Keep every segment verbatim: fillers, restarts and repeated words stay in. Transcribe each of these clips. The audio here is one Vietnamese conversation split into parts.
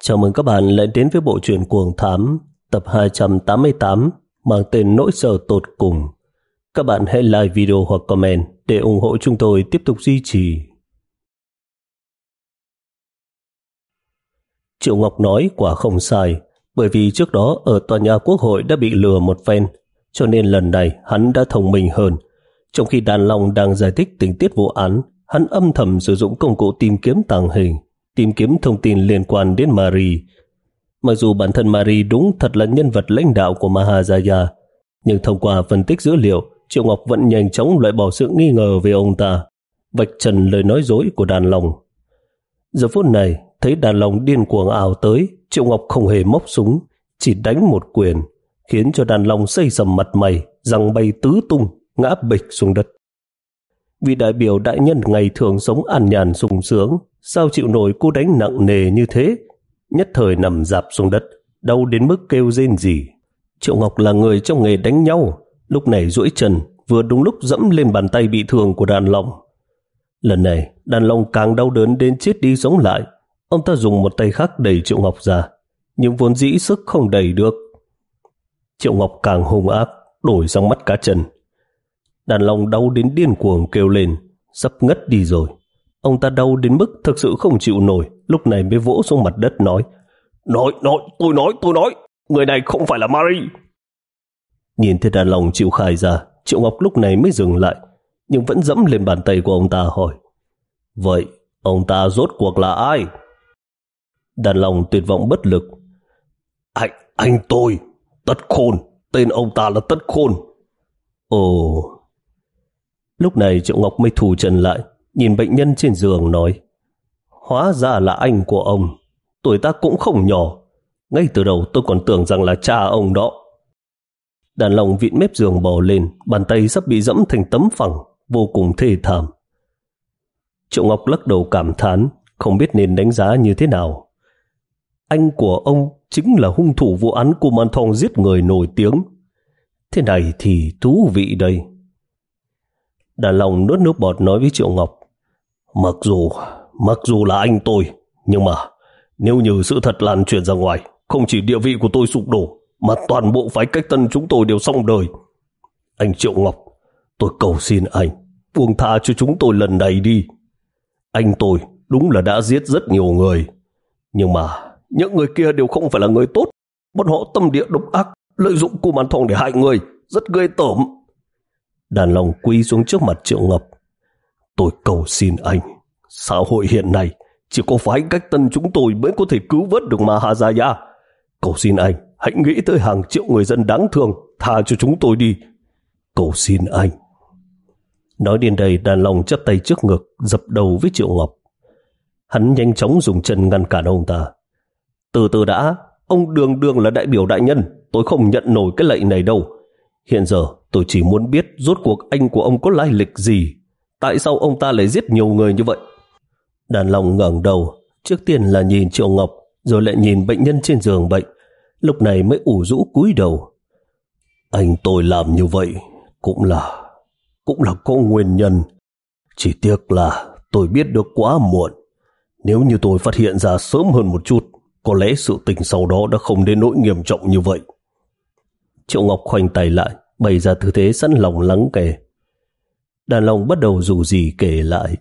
Chào mừng các bạn lại đến với bộ truyện Cuồng Thám tập hai trăm tám mươi tám mang tên Nỗi Sợ Tột Cùng. Các bạn hãy like video hoặc comment để ủng hộ chúng tôi tiếp tục duy trì. Triệu Ngọc nói quả không sai, bởi vì trước đó ở tòa nhà Quốc hội đã bị lừa một phen, cho nên lần này hắn đã thông minh hơn. Trong khi Đàn Long đang giải thích tình tiết vụ án, hắn âm thầm sử dụng công cụ tìm kiếm tàng hình, tìm kiếm thông tin liên quan đến Marie. Mặc dù bản thân Marie đúng thật là nhân vật lãnh đạo của Maharaja, nhưng thông qua phân tích dữ liệu, Triệu Ngọc vẫn nhanh chóng loại bỏ sự nghi ngờ về ông ta, vạch trần lời nói dối của Đàn Long. Giờ phút này, thấy Đàn Long điên cuồng ảo tới, Triệu Ngọc không hề móc súng, chỉ đánh một quyền, khiến cho Đàn Long xây sầm mặt mày, răng bay tứ tung, ngã bịch xuống đất. Vị đại biểu đại nhân ngày thường sống an nhàn sung sướng, sao chịu nổi cú đánh nặng nề như thế, nhất thời nằm rạp xuống đất, đau đến mức kêu rên rỉ. Triệu Ngọc là người trong nghề đánh nhau, lúc này duỗi chân, vừa đúng lúc dẫm lên bàn tay bị thương của Đàn Long. Lần này, Đàn Long càng đau đớn đến chết đi sống lại. Ông ta dùng một tay khác đẩy Triệu Ngọc ra, nhưng vốn dĩ sức không đẩy được. Triệu Ngọc càng hung ác, đổi sang mắt cá chân. Đàn Long đau đến điên cuồng kêu lên, sắp ngất đi rồi. Ông ta đau đến mức thực sự không chịu nổi, lúc này mới vỗ xuống mặt đất nói: Nói, nói, tôi nói, tôi nói, người này không phải là Marie. Nhìn thấy Đàn Long chịu khai ra, Triệu Ngọc lúc này mới dừng lại, nhưng vẫn dẫm lên bàn tay của ông ta hỏi: Vậy, ông ta rốt cuộc là ai? Đàn Long tuyệt vọng bất lực: Anh, anh tôi, Tất Khôn, tên ông ta là Tất Khôn. Ồ. Lúc này Triệu Ngọc mới thủ chân lại, nhìn bệnh nhân trên giường nói: Hóa ra là anh của ông, tuổi tác cũng không nhỏ, ngay từ đầu tôi còn tưởng rằng là cha ông đó. Đàn Long vịn mép giường bò lên, bàn tay sắp bị dẫm thành tấm phẳng, vô cùng thê thảm. Triệu Ngọc lắc đầu cảm thán, không biết nên đánh giá như thế nào. Anh của ông chính là hung thủ vụ án Kumanthong giết người nổi tiếng. Thế này thì thú vị đây. Đàn Long nuốt nước bọt nói với Triệu Ngọc: Mặc dù, mặc dù là anh tôi, nhưng mà nếu như sự thật lan truyền ra ngoài, không chỉ địa vị của tôi sụp đổ, mà toàn bộ phái Cách Tân chúng tôi đều xong đời. Anh Triệu Ngọc, tôi cầu xin anh, buông tha cho chúng tôi lần này đi. Anh tôi đúng là đã giết rất nhiều người, nhưng mà những người kia đều không phải là người tốt. Bọn họ tâm địa độc ác, lợi dụng Kumanthong để hại người, rất ghê tởm. Đàn Long quỳ xuống trước mặt Triệu Ngọc: Tôi cầu xin anh, xã hội hiện nay chỉ có phái Cách Tân chúng tôi mới có thể cứu vớt được Maharaja. Cầu xin anh, hãy nghĩ tới hàng triệu người dân đáng thương, tha cho chúng tôi đi. Cầu xin anh. Nói đến đây, Đàn Long chắp tay trước ngực, dập đầu với Triệu Ngọc. Hắn nhanh chóng dùng chân ngăn cản ông ta: Từ từ đã, ông đường đường là đại biểu đại nhân, tôi không nhận nổi cái lệnh này đâu. Hiện giờ tôi chỉ muốn biết rốt cuộc anh của ông có lai lịch gì, tại sao ông ta lại giết nhiều người như vậy. Đàn Long ngẩng đầu, trước tiên là nhìn Triệu Ngọc, rồi lại nhìn bệnh nhân trên giường bệnh, lúc này mới ủ rũ cúi đầu. Anh tôi làm như vậy cũng là cũng là có nguyên nhân, chỉ tiếc là tôi biết được quá muộn. Nếu như tôi phát hiện ra sớm hơn một chút, có lẽ sự tình sau đó đã không đến nỗi nghiêm trọng như vậy. Triệu Ngọc khoanh tay lại, bày ra tư thế sẵn lòng lắng nghe. Đàn Long bắt đầu rủ rỉ kể lại.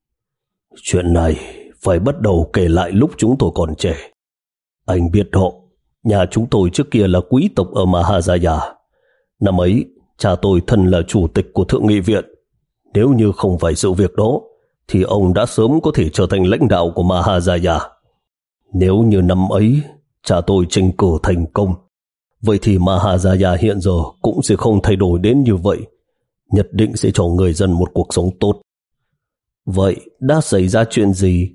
Chuyện này phải bắt đầu kể lại lúc chúng tôi còn trẻ. Anh biết họ, nhà chúng tôi trước kia là quý tộc ở Maharaja. Năm ấy, cha tôi thân là chủ tịch của Thượng nghị viện. Nếu như không phải sự việc đó, thì ông đã sớm có thể trở thành lãnh đạo của Maharaja. Nếu như năm ấy, cha tôi tranh cử thành công, vậy thì Maharaja hiện giờ cũng sẽ không thay đổi đến như vậy, nhất định sẽ cho người dân một cuộc sống tốt. Vậy đã xảy ra chuyện gì?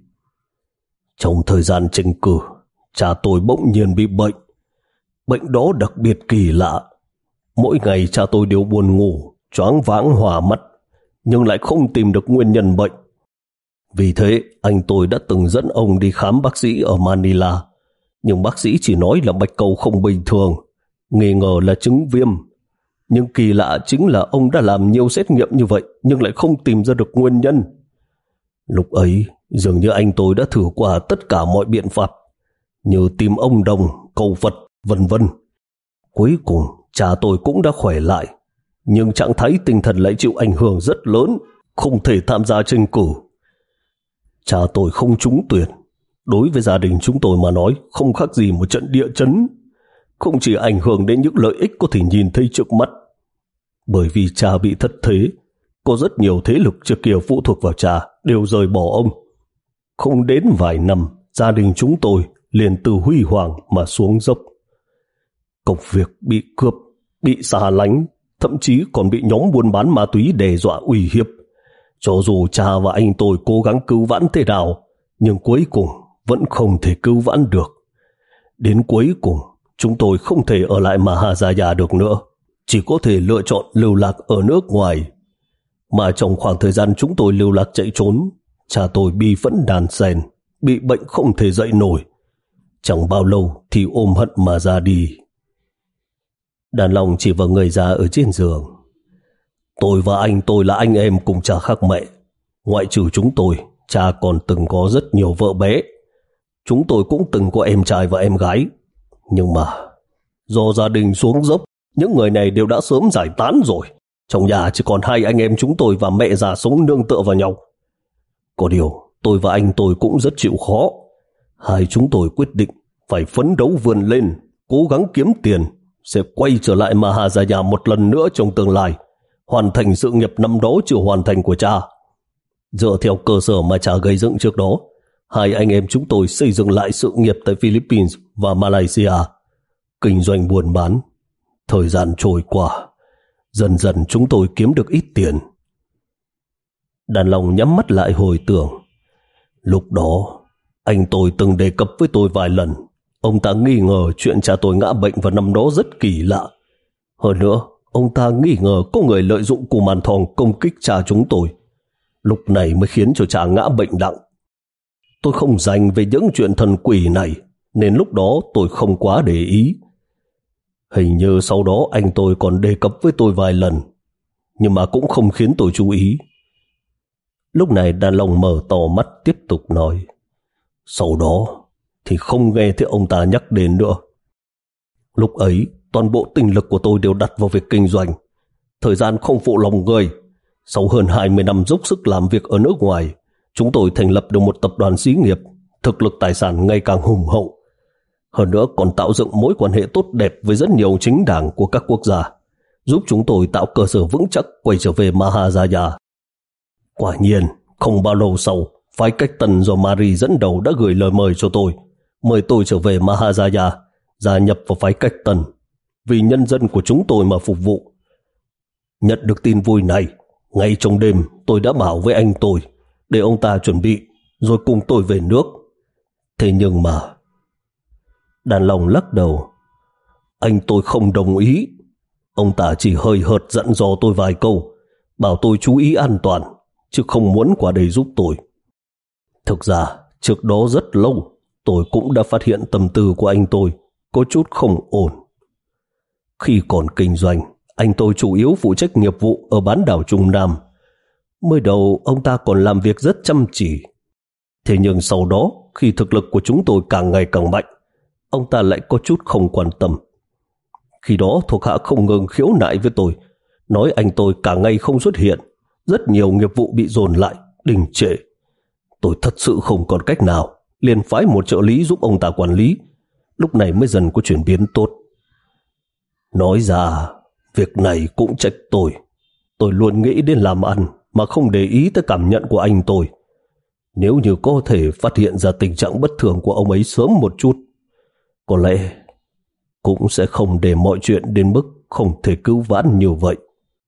Trong thời gian tranh cử, cha tôi bỗng nhiên bị bệnh. Bệnh đó đặc biệt kỳ lạ. Mỗi ngày cha tôi đều buồn ngủ, choáng váng hoa mắt, nhưng lại không tìm được nguyên nhân bệnh. Vì thế, anh tôi đã từng dẫn ông đi khám bác sĩ ở Manila, nhưng bác sĩ chỉ nói là bạch cầu không bình thường, nghi ngờ là chứng viêm. Nhưng kỳ lạ chính là ông đã làm nhiều xét nghiệm như vậy, nhưng lại không tìm ra được nguyên nhân. Lúc ấy, dường như anh tôi đã thử qua tất cả mọi biện pháp, như tìm ông đồng, cầu Phật, vân vân. Cuối cùng cha tôi cũng đã khỏe lại, nhưng trạng thái tinh thần lại chịu ảnh hưởng rất lớn, không thể tham gia tranh cử. Cha tôi không trúng tuyển. Đối với gia đình chúng tôi mà nói, không khác gì một trận địa chấn. Không chỉ ảnh hưởng đến những lợi ích có thể nhìn thấy trước mắt. Bởi vì cha bị thất thế, có rất nhiều thế lực trước kia phụ thuộc vào cha đều rời bỏ ông. Không đến vài năm, gia đình chúng tôi liền từ huy hoàng mà xuống dốc. Công việc bị cướp, bị xa lánh, thậm chí còn bị nhóm buôn bán ma túy đe dọa uy hiếp. Cho dù cha và anh tôi cố gắng cứu vãn thế nào, nhưng cuối cùng vẫn không thể cứu vãn được. Đến cuối cùng, chúng tôi không thể ở lại Mahajaya được nữa, chỉ có thể lựa chọn lưu lạc ở nước ngoài. Mà trong khoảng thời gian chúng tôi lưu lạc chạy trốn, cha tôi bi phẫn đan sen, bị bệnh không thể dậy nổi. Chẳng bao lâu thì ôm hận mà ra đi. Đàn Long chỉ vào người già ở trên giường. Tôi và anh tôi là anh em cùng cha khác mẹ. Ngoại trừ chúng tôi, cha còn từng có rất nhiều vợ bé. Chúng tôi cũng từng có em trai và em gái. Nhưng mà do gia đình xuống dốc, những người này đều đã sớm giải tán rồi. Trong nhà chỉ còn hai anh em chúng tôi và mẹ già sống nương tựa vào nhau. Có điều tôi và anh tôi cũng rất chịu khó. Hai chúng tôi quyết định phải phấn đấu vươn lên, cố gắng kiếm tiền, sẽ quay trở lại Mahajaya một lần nữa trong tương lai, hoàn thành sự nghiệp năm đó chưa hoàn thành của cha. Dựa theo cơ sở mà cha gây dựng trước đó, hai anh em chúng tôi xây dựng lại sự nghiệp tại Philippines và Malaysia, kinh doanh buôn bán. Thời gian trôi qua, dần dần chúng tôi kiếm được ít tiền. Đàn Long nhắm mắt lại hồi tưởng. Lúc đó, anh tôi từng đề cập với tôi vài lần. Ông ta nghi ngờ chuyện cha tôi ngã bệnh vào năm đó rất kỳ lạ. Hơn nữa, ông ta nghi ngờ có người lợi dụng cù màn thòng công kích cha chúng tôi. Lúc này mới khiến cho cha ngã bệnh nặng. Tôi không dành về những chuyện thần quỷ này, nên lúc đó tôi không quá để ý. Hình như sau đó anh tôi còn đề cập với tôi vài lần, nhưng mà cũng không khiến tôi chú ý. Lúc này Đàn Long mở to mắt tiếp tục nói. Sau đó thì không nghe thấy ông ta nhắc đến nữa. Lúc ấy, toàn bộ tinh lực của tôi đều đặt vào việc kinh doanh. Thời gian không phụ lòng người. Sau hơn hai mươi năm dốc sức làm việc ở nước ngoài, chúng tôi thành lập được một tập đoàn xí nghiệp, thực lực tài sản ngày càng hùng hậu. Hơn nữa còn tạo dựng mối quan hệ tốt đẹp với rất nhiều chính đảng của các quốc gia, giúp chúng tôi tạo cơ sở vững chắc quay trở về Mahajaya. Quả nhiên, không bao lâu sau, phái Cách Tân do Marie dẫn đầu đã gửi lời mời cho tôi, mời tôi trở về Mahajaya, gia nhập vào phái Cách Tân, vì nhân dân của chúng tôi mà phục vụ. Nhận được tin vui này, ngay trong đêm tôi đã bảo với anh tôi để ông ta chuẩn bị, rồi cùng tôi về nước. Thế nhưng mà... Đàn Long lắc đầu. Anh tôi không đồng ý. Ông ta chỉ hơi hợt dặn dò tôi vài câu, bảo tôi chú ý an toàn, chứ không muốn qua đây giúp tôi. Thực ra, trước đó rất lâu, tôi cũng đã phát hiện tâm tư của anh tôi có chút không ổn. Khi còn kinh doanh, anh tôi chủ yếu phụ trách nghiệp vụ ở bán đảo Trung Nam. Mới đầu ông ta còn làm việc rất chăm chỉ. Thế nhưng sau đó, khi thực lực của chúng tôi càng ngày càng mạnh, ông ta lại có chút không quan tâm. Khi đó thuộc hạ không ngừng khiếu nại với tôi, nói anh tôi cả ngày không xuất hiện, rất nhiều nghiệp vụ bị dồn lại, đình trệ. Tôi thật sự không còn cách nào, liền phái một trợ lý giúp ông ta quản lý. Lúc này mới dần có chuyển biến tốt. Nói ra, việc này cũng trách tôi. Tôi luôn nghĩ đến làm ăn mà không để ý tới cảm nhận của anh tôi. Nếu như có thể phát hiện ra tình trạng bất thường của ông ấy sớm một chút, có lẽ cũng sẽ không để mọi chuyện đến mức không thể cứu vãn như vậy.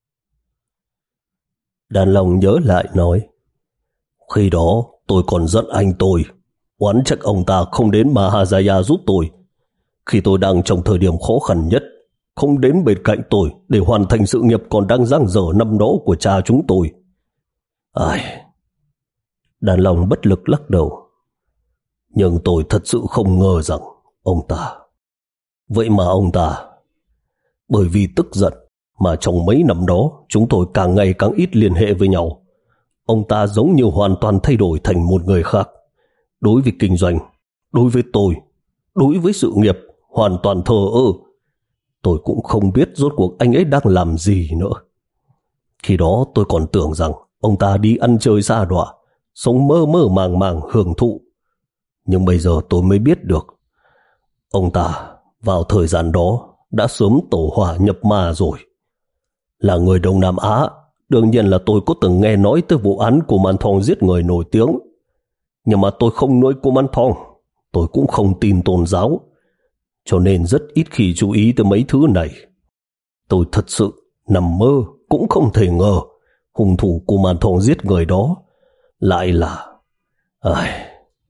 Đàn Long nhớ lại nói, khi đó tôi còn giận anh tôi, oán trách ông ta không đến Mahajaya giúp tôi. Khi tôi đang trong thời điểm khó khăn nhất, không đến bên cạnh tôi để hoàn thành sự nghiệp còn đang dang dở năm đó của cha chúng tôi. Ai... Đàn Long bất lực lắc đầu. Nhưng tôi thật sự không ngờ rằng ông ta... Vậy mà ông ta... Bởi vì tức giận mà trong mấy năm đó chúng tôi càng ngày càng ít liên hệ với nhau. Ông ta giống như hoàn toàn thay đổi thành một người khác. Đối với kinh doanh, đối với tôi, đối với sự nghiệp hoàn toàn thờ ơ. Tôi cũng không biết rốt cuộc anh ấy đang làm gì nữa. Khi đó tôi còn tưởng rằng ông ta đi ăn chơi xa đọa, sống mơ mơ màng màng hưởng thụ. Nhưng bây giờ tôi mới biết được, ông ta vào thời gian đó đã sớm tổ hỏa nhập ma rồi. Là người Đông Nam Á, đương nhiên là tôi có từng nghe nói tới vụ án của Man Thong giết người nổi tiếng. Nhưng mà tôi không nuôi cô Man Thong, tôi cũng không tin tôn giáo, cho nên rất ít khi chú ý tới mấy thứ này. Tôi thật sự nằm mơ cũng không thể ngờ hung thủ của Man Thong giết người đó lại là... Ai...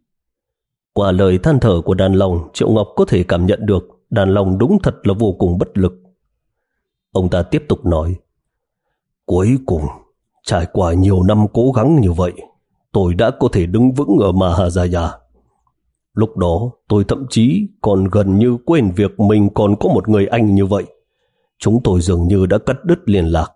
Qua lời than thở của Đàn Long, Triệu Ngọc có thể cảm nhận được Đàn Long đúng thật là vô cùng bất lực. Ông ta tiếp tục nói, cuối cùng, trải qua nhiều năm cố gắng như vậy, tôi đã có thể đứng vững ở Mahajaya. Lúc đó, tôi thậm chí còn gần như quên việc mình còn có một người anh như vậy. Chúng tôi dường như đã cắt đứt liên lạc.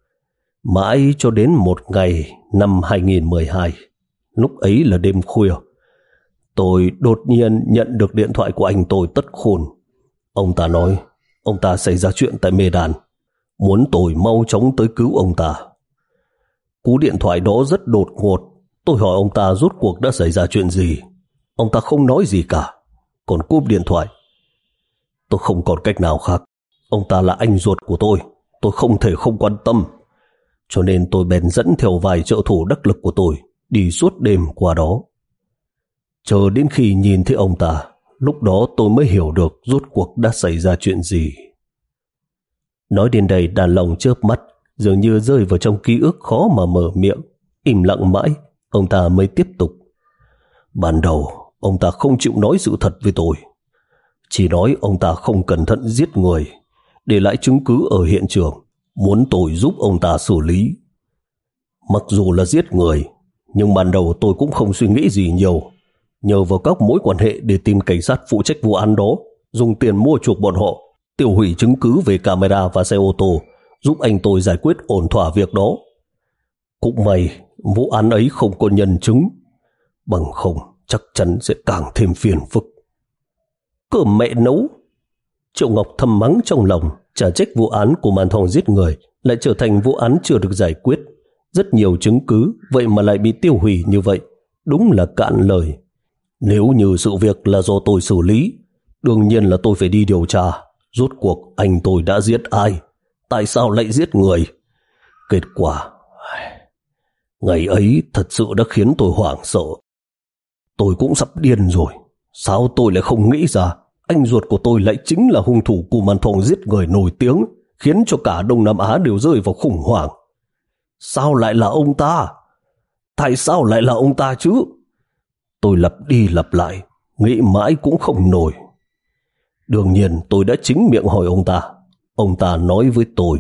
Mãi cho đến một ngày năm hai nghìn mười hai, lúc ấy là đêm khuya, tôi đột nhiên nhận được điện thoại của anh tôi Tất Khôn. Ông ta nói ông ta xảy ra chuyện tại Medan, muốn tôi mau chóng tới cứu ông ta. Cú điện thoại đó rất đột ngột. Tôi hỏi ông ta rốt cuộc đã xảy ra chuyện gì. Ông ta không nói gì cả, còn cúp điện thoại. Tôi không còn cách nào khác. Ông ta là anh ruột của tôi, tôi không thể không quan tâm. Cho nên tôi bèn dẫn theo vài trợ thủ đắc lực của tôi đi suốt đêm qua đó. Chờ đến khi nhìn thấy ông ta, lúc đó tôi mới hiểu được rốt cuộc đã xảy ra chuyện gì. Nói đến đây, Đàn Long chớp mắt, dường như rơi vào trong ký ức khó mà mở miệng. Im lặng mãi, ông ta mới tiếp tục. Ban đầu, ông ta không chịu nói sự thật với tôi. Chỉ nói ông ta không cẩn thận giết người, để lại chứng cứ ở hiện trường, muốn tôi giúp ông ta xử lý. Mặc dù là giết người, nhưng ban đầu tôi cũng không suy nghĩ gì nhiều. Nhờ vào các mối quan hệ để tìm cảnh sát phụ trách vụ án đó, dùng tiền mua chuộc bọn họ, tiêu hủy chứng cứ về camera và xe ô tô, giúp anh tôi giải quyết ổn thỏa việc đó. Cũng may vụ án ấy không có nhân chứng, bằng không chắc chắn sẽ càng thêm phiền phức. Cơm mẹ nấu! Triệu Ngọc thầm mắng trong lòng, trả trách vụ án của Man Thong giết người lại trở thành vụ án chưa được giải quyết. Rất nhiều chứng cứ, vậy mà lại bị tiêu hủy như vậy, đúng là cạn lời. Nếu như sự việc là do tôi xử lý, đương nhiên là tôi phải đi điều tra, rốt cuộc anh tôi đã giết ai, tại sao lại giết người. Kết quả, ngày ấy thật sự đã khiến tôi hoảng sợ. Tôi cũng sắp điên rồi, sao tôi lại không nghĩ ra anh ruột của tôi lại chính là hung thủ của Man Thong giết người nổi tiếng, khiến cho cả Đông Nam Á đều rơi vào khủng hoảng. Sao lại là ông ta? Tại sao lại là ông ta chứ? Tôi lặp đi lặp lại, nghĩ mãi cũng không nổi. Đương nhiên tôi đã chính miệng hỏi ông ta. Ông ta nói với tôi.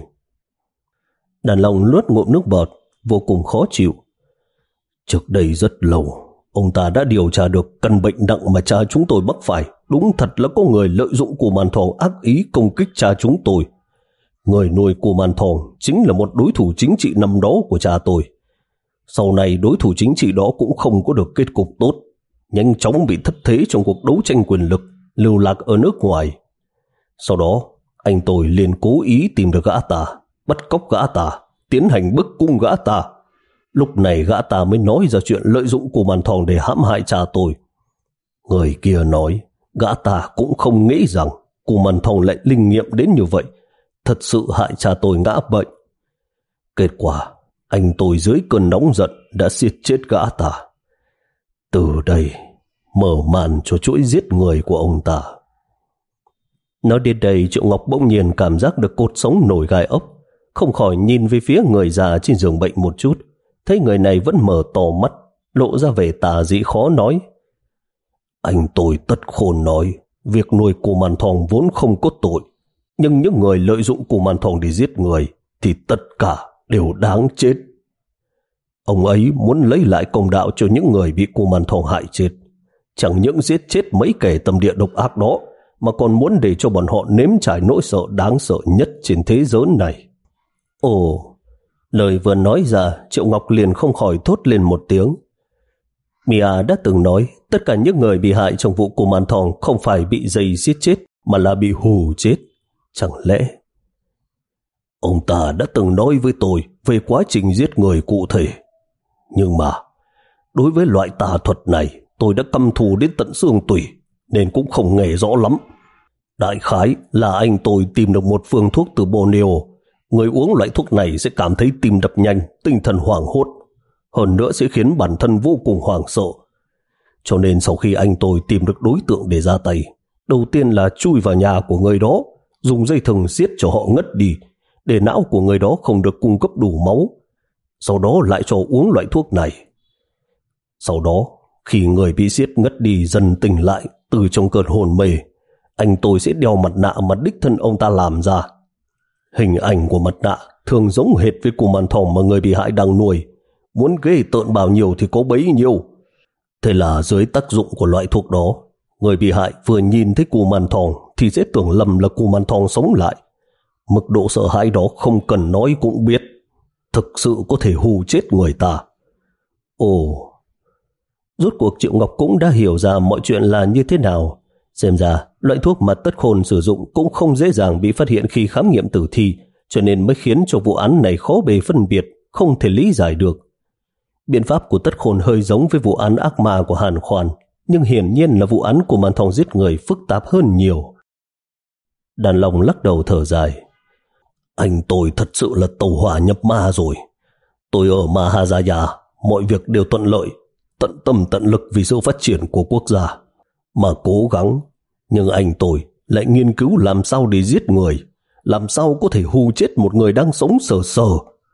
Đàn Long nuốt ngụm nước bọt, vô cùng khó chịu. Trước đây rất lâu, ông ta đã điều tra được căn bệnh nặng mà cha chúng tôi mắc phải. Đúng thật là có người lợi dụng của Man Thong ác ý công kích cha chúng tôi. Người nuôi của Man Thong chính là một đối thủ chính trị năm đó của cha tôi. Sau này đối thủ chính trị đó cũng không có được kết cục tốt, nhanh chóng bị thất thế trong cuộc đấu tranh quyền lực, lưu lạc ở nước ngoài. Sau đó, anh tôi liền cố ý tìm được gã ta, bắt cóc gã ta, tiến hành bức cung gã ta. Lúc này gã ta mới nói ra chuyện lợi dụng của Man Thong để hãm hại cha tôi. Người kia nói, gã ta cũng không nghĩ rằng của Man Thong lại linh nghiệm đến như vậy, thật sự hại cha tôi ngã bệnh. Kết quả, anh tôi dưới cơn nóng giận đã giết chết gã ta. Từ đây, mở màn cho chuỗi giết người của ông ta. Nói đến đây, Triệu Ngọc bỗng nhiên cảm giác được cột sống nổi gai ốc, không khỏi nhìn về phía người già trên giường bệnh một chút, thấy người này vẫn mở to mắt, lộ ra vẻ tà dị khó nói. Anh tôi Tất Khôn nói, việc nuôi của Man Thong vốn không có tội, nhưng những người lợi dụng của Man Thong để giết người thì tất cả đều đáng chết. Ông ấy muốn lấy lại công đạo cho những người bị cô Man Thong hại chết. Chẳng những giết chết mấy kẻ tâm địa độc ác đó, mà còn muốn để cho bọn họ nếm trải nỗi sợ đáng sợ nhất trên thế giới này. Ồ, lời vừa nói ra, Triệu Ngọc liền không khỏi thốt lên một tiếng. Mia đã từng nói tất cả những người bị hại trong vụ cô Man Thong không phải bị dây giết chết mà là bị hù chết. Chẳng lẽ ông ta đã từng nói với tôi về quá trình giết người cụ thể? Nhưng mà đối với loại tà thuật này tôi đã căm thù đến tận xương tủy nên cũng không nghe rõ lắm. Đại khái là anh tôi tìm được một phương thuốc từ Borneo. Người uống loại thuốc này sẽ cảm thấy tim đập nhanh, tinh thần hoảng hốt. Hơn nữa sẽ khiến bản thân vô cùng hoảng sợ. Cho nên sau khi anh tôi tìm được đối tượng để ra tay, đầu tiên là chui vào nhà của người đó, dùng dây thừng siết cho họ ngất đi, để não của người đó không được cung cấp đủ máu. Sau đó lại cho uống loại thuốc này. Sau đó, khi người bị siết ngất đi dần tỉnh lại từ trong cơn hôn mê, anh tôi sẽ đeo mặt nạ mà đích thân ông ta làm ra. Hình ảnh của mặt nạ thường giống hệt với cô Man Thong mà người bị hại đang nuôi. Muốn ghê tợn bao nhiêu thì có bấy nhiêu. Thế là dưới tác dụng của loại thuốc đó, người bị hại vừa nhìn thấy cô Man Thong thì sẽ tưởng lầm là cô Man Thong sống lại. Mức độ sợ hãi đó không cần nói cũng biết, thực sự có thể hù chết người ta. Ồ, rốt cuộc Triệu Ngọc cũng đã hiểu ra mọi chuyện là như thế nào. Xem ra loại thuốc mà Tất Khôn sử dụng cũng không dễ dàng bị phát hiện khi khám nghiệm tử thi, cho nên mới khiến cho vụ án này khó bề phân biệt, không thể lý giải được. Biện pháp của Tất Khôn hơi giống với vụ án ác ma của Hàn Khoan, nhưng hiển nhiên là vụ án của Man Thong giết người phức tạp hơn nhiều. Đàn Long lắc đầu thở dài. Anh tôi thật sự là tàu hỏa nhập ma rồi. Tôi ở Mahajaya, mọi việc đều thuận lợi, tận tâm tận lực vì sự phát triển của quốc gia. Mà cố gắng, nhưng anh tôi lại nghiên cứu làm sao để giết người, làm sao có thể hù chết một người đang sống sờ sờ.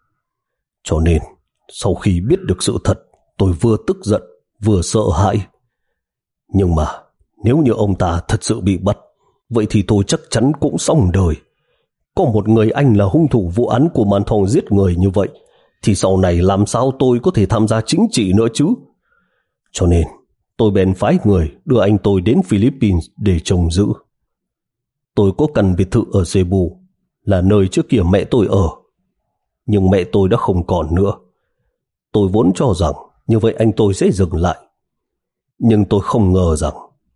Cho nên, sau khi biết được sự thật, tôi vừa tức giận, vừa sợ hãi. Nhưng mà, nếu như ông ta thật sự bị bắt, vậy thì tôi chắc chắn cũng xong đời. Có một người anh là hung thủ vụ án của Man Thong giết người như vậy, thì sau này làm sao tôi có thể tham gia chính trị nữa chứ? Cho nên, tôi bèn phái người đưa anh tôi đến Philippines để trông giữ. Tôi có căn biệt thự ở Cebu, là nơi trước kia mẹ tôi ở. Nhưng mẹ tôi đã không còn nữa. Tôi vốn cho rằng như vậy anh tôi sẽ dừng lại. Nhưng tôi không ngờ rằng...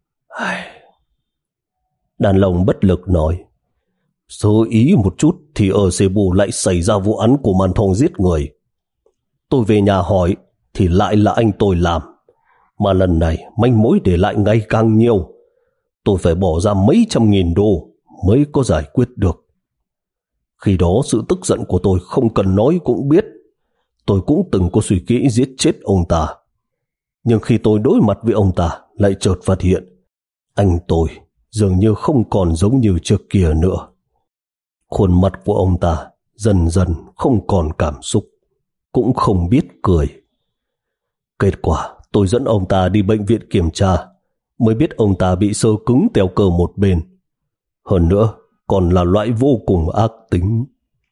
Đàn Long bất lực nói, sơ ý một chút thì ở Cebu lại xảy ra vụ án của Man Thong giết người. Tôi về nhà hỏi thì lại là anh tôi làm. Mà lần này manh mối để lại ngày càng nhiều. Tôi phải bỏ ra mấy trăm nghìn đô mới có giải quyết được. Khi đó sự tức giận của tôi không cần nói cũng biết. Tôi cũng từng có suy nghĩ giết chết ông ta. Nhưng khi tôi đối mặt với ông ta lại chợt phát hiện anh tôi dường như không còn giống như trước kia nữa. Khuôn mặt của ông ta dần dần không còn cảm xúc, cũng không biết cười. Kết quả tôi dẫn ông ta đi bệnh viện kiểm tra, mới biết ông ta bị xơ cứng teo cơ một bên. Hơn nữa, còn là loại vô cùng ác tính.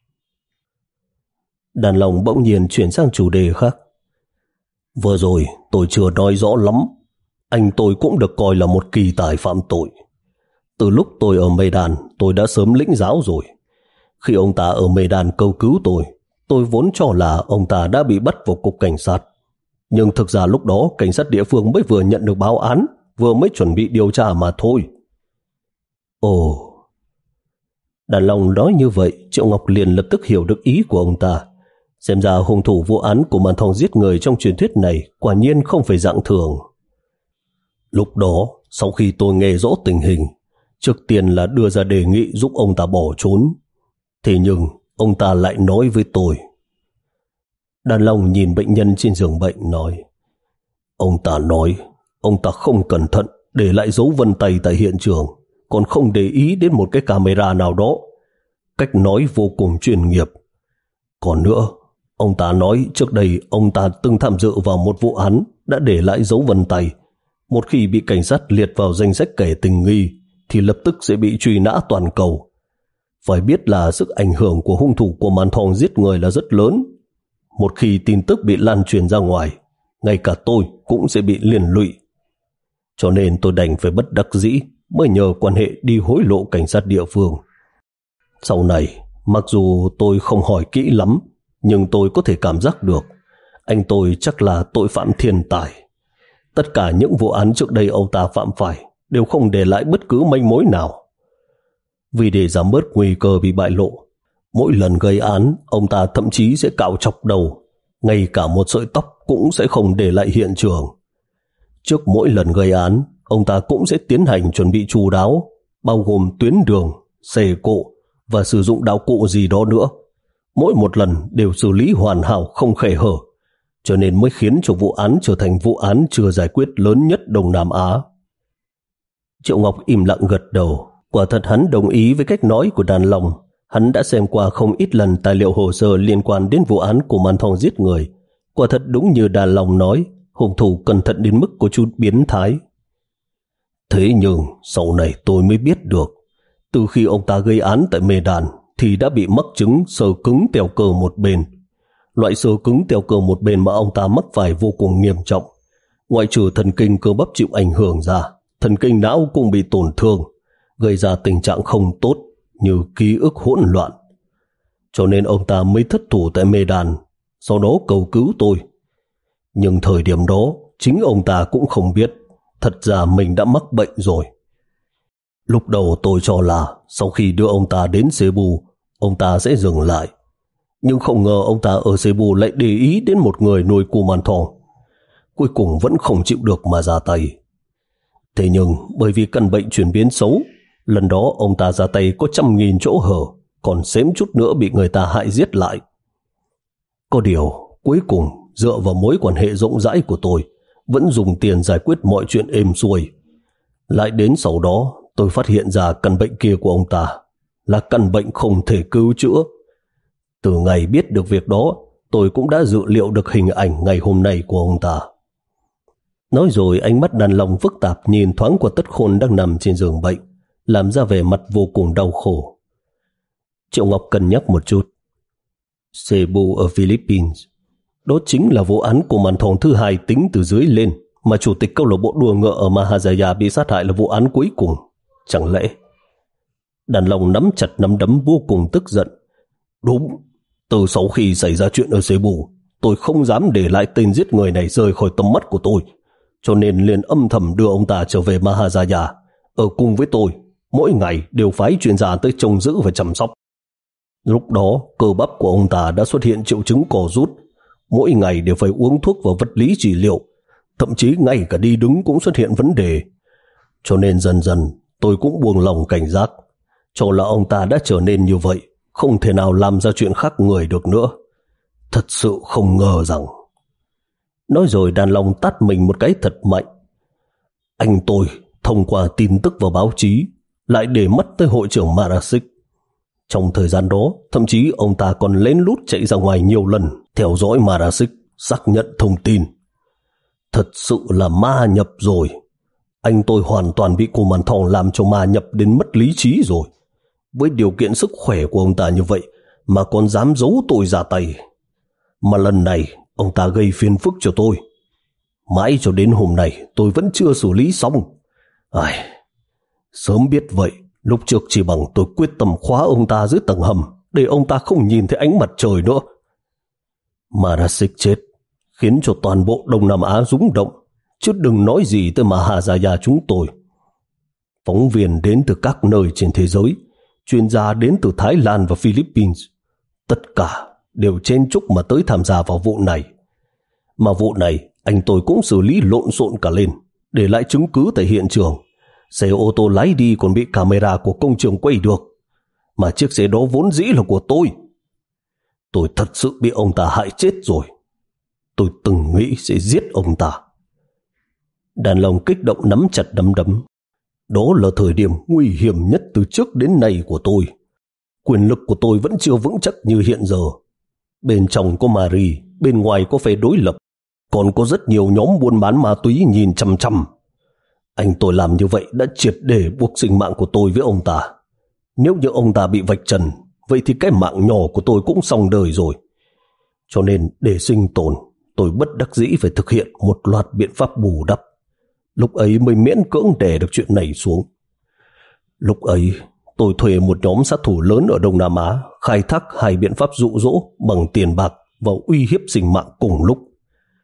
Đàn Long bỗng nhiên chuyển sang chủ đề khác. Vừa rồi tôi chưa nói rõ lắm. Anh tôi cũng được coi là một kỳ tài phạm tội. Từ lúc tôi ở Medan, tôi đã sớm lĩnh giáo rồi. Khi ông ta ở Medan cầu cứu tôi, tôi vốn cho là ông ta đã bị bắt vào cục cảnh sát. Nhưng thực ra lúc đó cảnh sát địa phương mới vừa nhận được báo án, vừa mới chuẩn bị điều tra mà thôi. Ồ. Đàn Long nói như vậy, Triệu Ngọc liền lập tức hiểu được ý của ông ta. Xem ra hung thủ vụ án của Man Thong giết người trong truyền thuyết này quả nhiên không phải dạng thường. Lúc đó, sau khi tôi nghe rõ tình hình, trước tiên là đưa ra đề nghị giúp ông ta bỏ trốn. Thế nhưng, ông ta lại nói với tôi. Đàn Long nhìn bệnh nhân trên giường bệnh nói, ông ta nói, ông ta không cẩn thận để lại dấu vân tay tại hiện trường, còn không để ý đến một cái camera nào đó. Cách nói vô cùng chuyên nghiệp. Còn nữa, ông ta nói trước đây ông ta từng tham dự vào một vụ án đã để lại dấu vân tay. Một khi bị cảnh sát liệt vào danh sách kẻ tình nghi thì lập tức sẽ bị truy nã toàn cầu. Phải biết là sức ảnh hưởng của hung thủ của Man Thong giết người là rất lớn. Một khi tin tức bị lan truyền ra ngoài, ngay cả tôi cũng sẽ bị liên lụy. Cho nên tôi đành phải bất đắc dĩ mới nhờ quan hệ đi hối lộ cảnh sát địa phương. Sau này, mặc dù tôi không hỏi kỹ lắm, nhưng tôi có thể cảm giác được anh tôi chắc là tội phạm thiên tài. Tất cả những vụ án trước đây ông ta phạm phải đều không để lại bất cứ manh mối nào. Vì để giảm bớt nguy cơ bị bại lộ, mỗi lần gây án, ông ta thậm chí sẽ cạo chọc đầu, ngay cả một sợi tóc cũng sẽ không để lại hiện trường. Trước mỗi lần gây án, ông ta cũng sẽ tiến hành chuẩn bị chu đáo, bao gồm tuyến đường, xe cộ và sử dụng đạo cụ gì đó nữa. Mỗi một lần đều xử lý hoàn hảo không khe hở, cho nên mới khiến cho vụ án trở thành vụ án chưa giải quyết lớn nhất Đông Nam Á. Triệu Ngọc im lặng gật đầu. Quả thật hắn đồng ý với cách nói của Đàn Long. Hắn đã xem qua không ít lần tài liệu hồ sơ liên quan đến vụ án của Man Thong giết người. Quả thật đúng như Đàn Long nói, hung thủ cẩn thận đến mức có chút biến thái. Thế nhưng sau này tôi mới biết được, từ khi ông ta gây án tại Mê Đàn thì đã bị mắc chứng xơ cứng teo cơ một bên. Loại xơ cứng teo cơ một bên mà ông ta mắc phải vô cùng nghiêm trọng. Ngoại trừ thần kinh cơ bắp chịu ảnh hưởng ra, thần kinh não cũng bị tổn thương, gây ra tình trạng không tốt như ký ức hỗn loạn. Cho nên ông ta mới thất thủ tại Mê Đàn, sau đó cầu cứu tôi. Nhưng thời điểm đó, chính ông ta cũng không biết, thật ra mình đã mắc bệnh rồi. Lúc đầu tôi cho là sau khi đưa ông ta đến Cebu, ông ta sẽ dừng lại. Nhưng không ngờ ông ta ở Cebu lại để ý đến một người nuôi cù Man Thong. Cuối cùng vẫn không chịu được mà ra tay. Thế nhưng bởi vì căn bệnh chuyển biến xấu, lần đó ông ta ra tay có trăm nghìn chỗ hở, còn xém chút nữa bị người ta hại giết lại. Có điều, cuối cùng dựa vào mối quan hệ rộng rãi của tôi, vẫn dùng tiền giải quyết mọi chuyện êm xuôi. Lại đến sau đó, tôi phát hiện ra căn bệnh kia của ông ta là căn bệnh không thể cứu chữa. Từ ngày biết được việc đó, tôi cũng đã dự liệu được hình ảnh ngày hôm nay của ông ta. Nói rồi ánh mắt Đàn Long phức tạp nhìn thoáng qua Tất Khôn đang nằm trên giường bệnh, làm ra vẻ mặt vô cùng đau khổ. Triệu Ngọc cân nhắc một chút. Cebu ở Philippines, đó chính là vụ án của Man Thong thứ hai tính từ dưới lên, mà chủ tịch câu lạc bộ đua ngựa ở Mahajaya bị sát hại là vụ án cuối cùng. Chẳng lẽ? Đàn Long nắm chặt nắm đấm vô cùng tức giận. Đúng, từ sau khi xảy ra chuyện ở Cebu, tôi không dám để lại tên giết người này rời khỏi tầm mắt của tôi, cho nên liền âm thầm đưa ông ta trở về Mahajaya, ở cùng với tôi, mỗi ngày đều phái chuyên gia tới trông giữ và chăm sóc. Lúc đó, cơ bắp của ông ta đã xuất hiện triệu chứng co rút, mỗi ngày đều phải uống thuốc và vật lý trị liệu, thậm chí ngay cả đi đứng cũng xuất hiện vấn đề. Cho nên dần dần tôi cũng buông lòng cảnh giác, cho là ông ta đã trở nên như vậy, không thể nào làm ra chuyện khác người được nữa. Thật sự không ngờ rằng... Nói rồi Đàn Long tát mình một cái thật mạnh. Anh tôi thông qua tin tức vào báo chí lại để mắt tới hội trưởng Marasik. Trong thời gian đó, thậm chí ông ta còn lén lút chạy ra ngoài nhiều lần theo dõi Marasik, xác nhận thông tin. Thật sự là ma nhập rồi. Anh tôi hoàn toàn bị cô Man Thong làm cho ma nhập đến mất lý trí rồi. Với điều kiện sức khỏe của ông ta như vậy mà còn dám giấu tôi ra tay. Mà lần này ông ta gây phiền phức cho tôi. Mãi cho đến hôm nay tôi vẫn chưa xử lý xong. Ai, sớm biết vậy, lúc trước chỉ bằng tôi quyết tâm khóa ông ta dưới tầng hầm để ông ta không nhìn thấy ánh mặt trời nữa. Marasik chết khiến cho toàn bộ Đông Nam Á rúng động, chứ đừng nói gì tới Mahajaya chúng tôi. Phóng viên đến từ các nơi trên thế giới, chuyên gia đến từ Thái Lan và Philippines, tất cả đều chen chúc mà tới tham gia vào vụ này. Mà vụ này anh tôi cũng xử lý lộn xộn cả lên, để lại chứng cứ tại hiện trường. Xe ô tô lái đi còn bị camera của công trường quay được, mà chiếc xe đó vốn dĩ là của tôi. Tôi thật sự bị ông ta hại chết rồi. Tôi từng nghĩ sẽ giết ông ta. Đàn Long kích động nắm chặt nắm đấm. Đó là thời điểm nguy hiểm nhất từ trước đến nay của tôi. Quyền lực của tôi vẫn chưa vững chắc như hiện giờ. Bên trong có Marie, bên ngoài có phe đối lập, còn có rất nhiều nhóm buôn bán ma túy nhìn chằm chằm. Anh tôi làm như vậy đã triệt để buộc sinh mạng của tôi với ông ta. Nếu như ông ta bị vạch trần, vậy thì cái mạng nhỏ của tôi cũng xong đời rồi. Cho nên để sinh tồn, tôi bất đắc dĩ phải thực hiện một loạt biện pháp bù đắp. Lúc ấy mới miễn cưỡng đè được chuyện này xuống. Lúc ấy, tôi thuê một nhóm sát thủ lớn ở Đông Nam Á khai thác hai biện pháp dụ dỗ bằng tiền bạc và uy hiếp sinh mạng cùng lúc.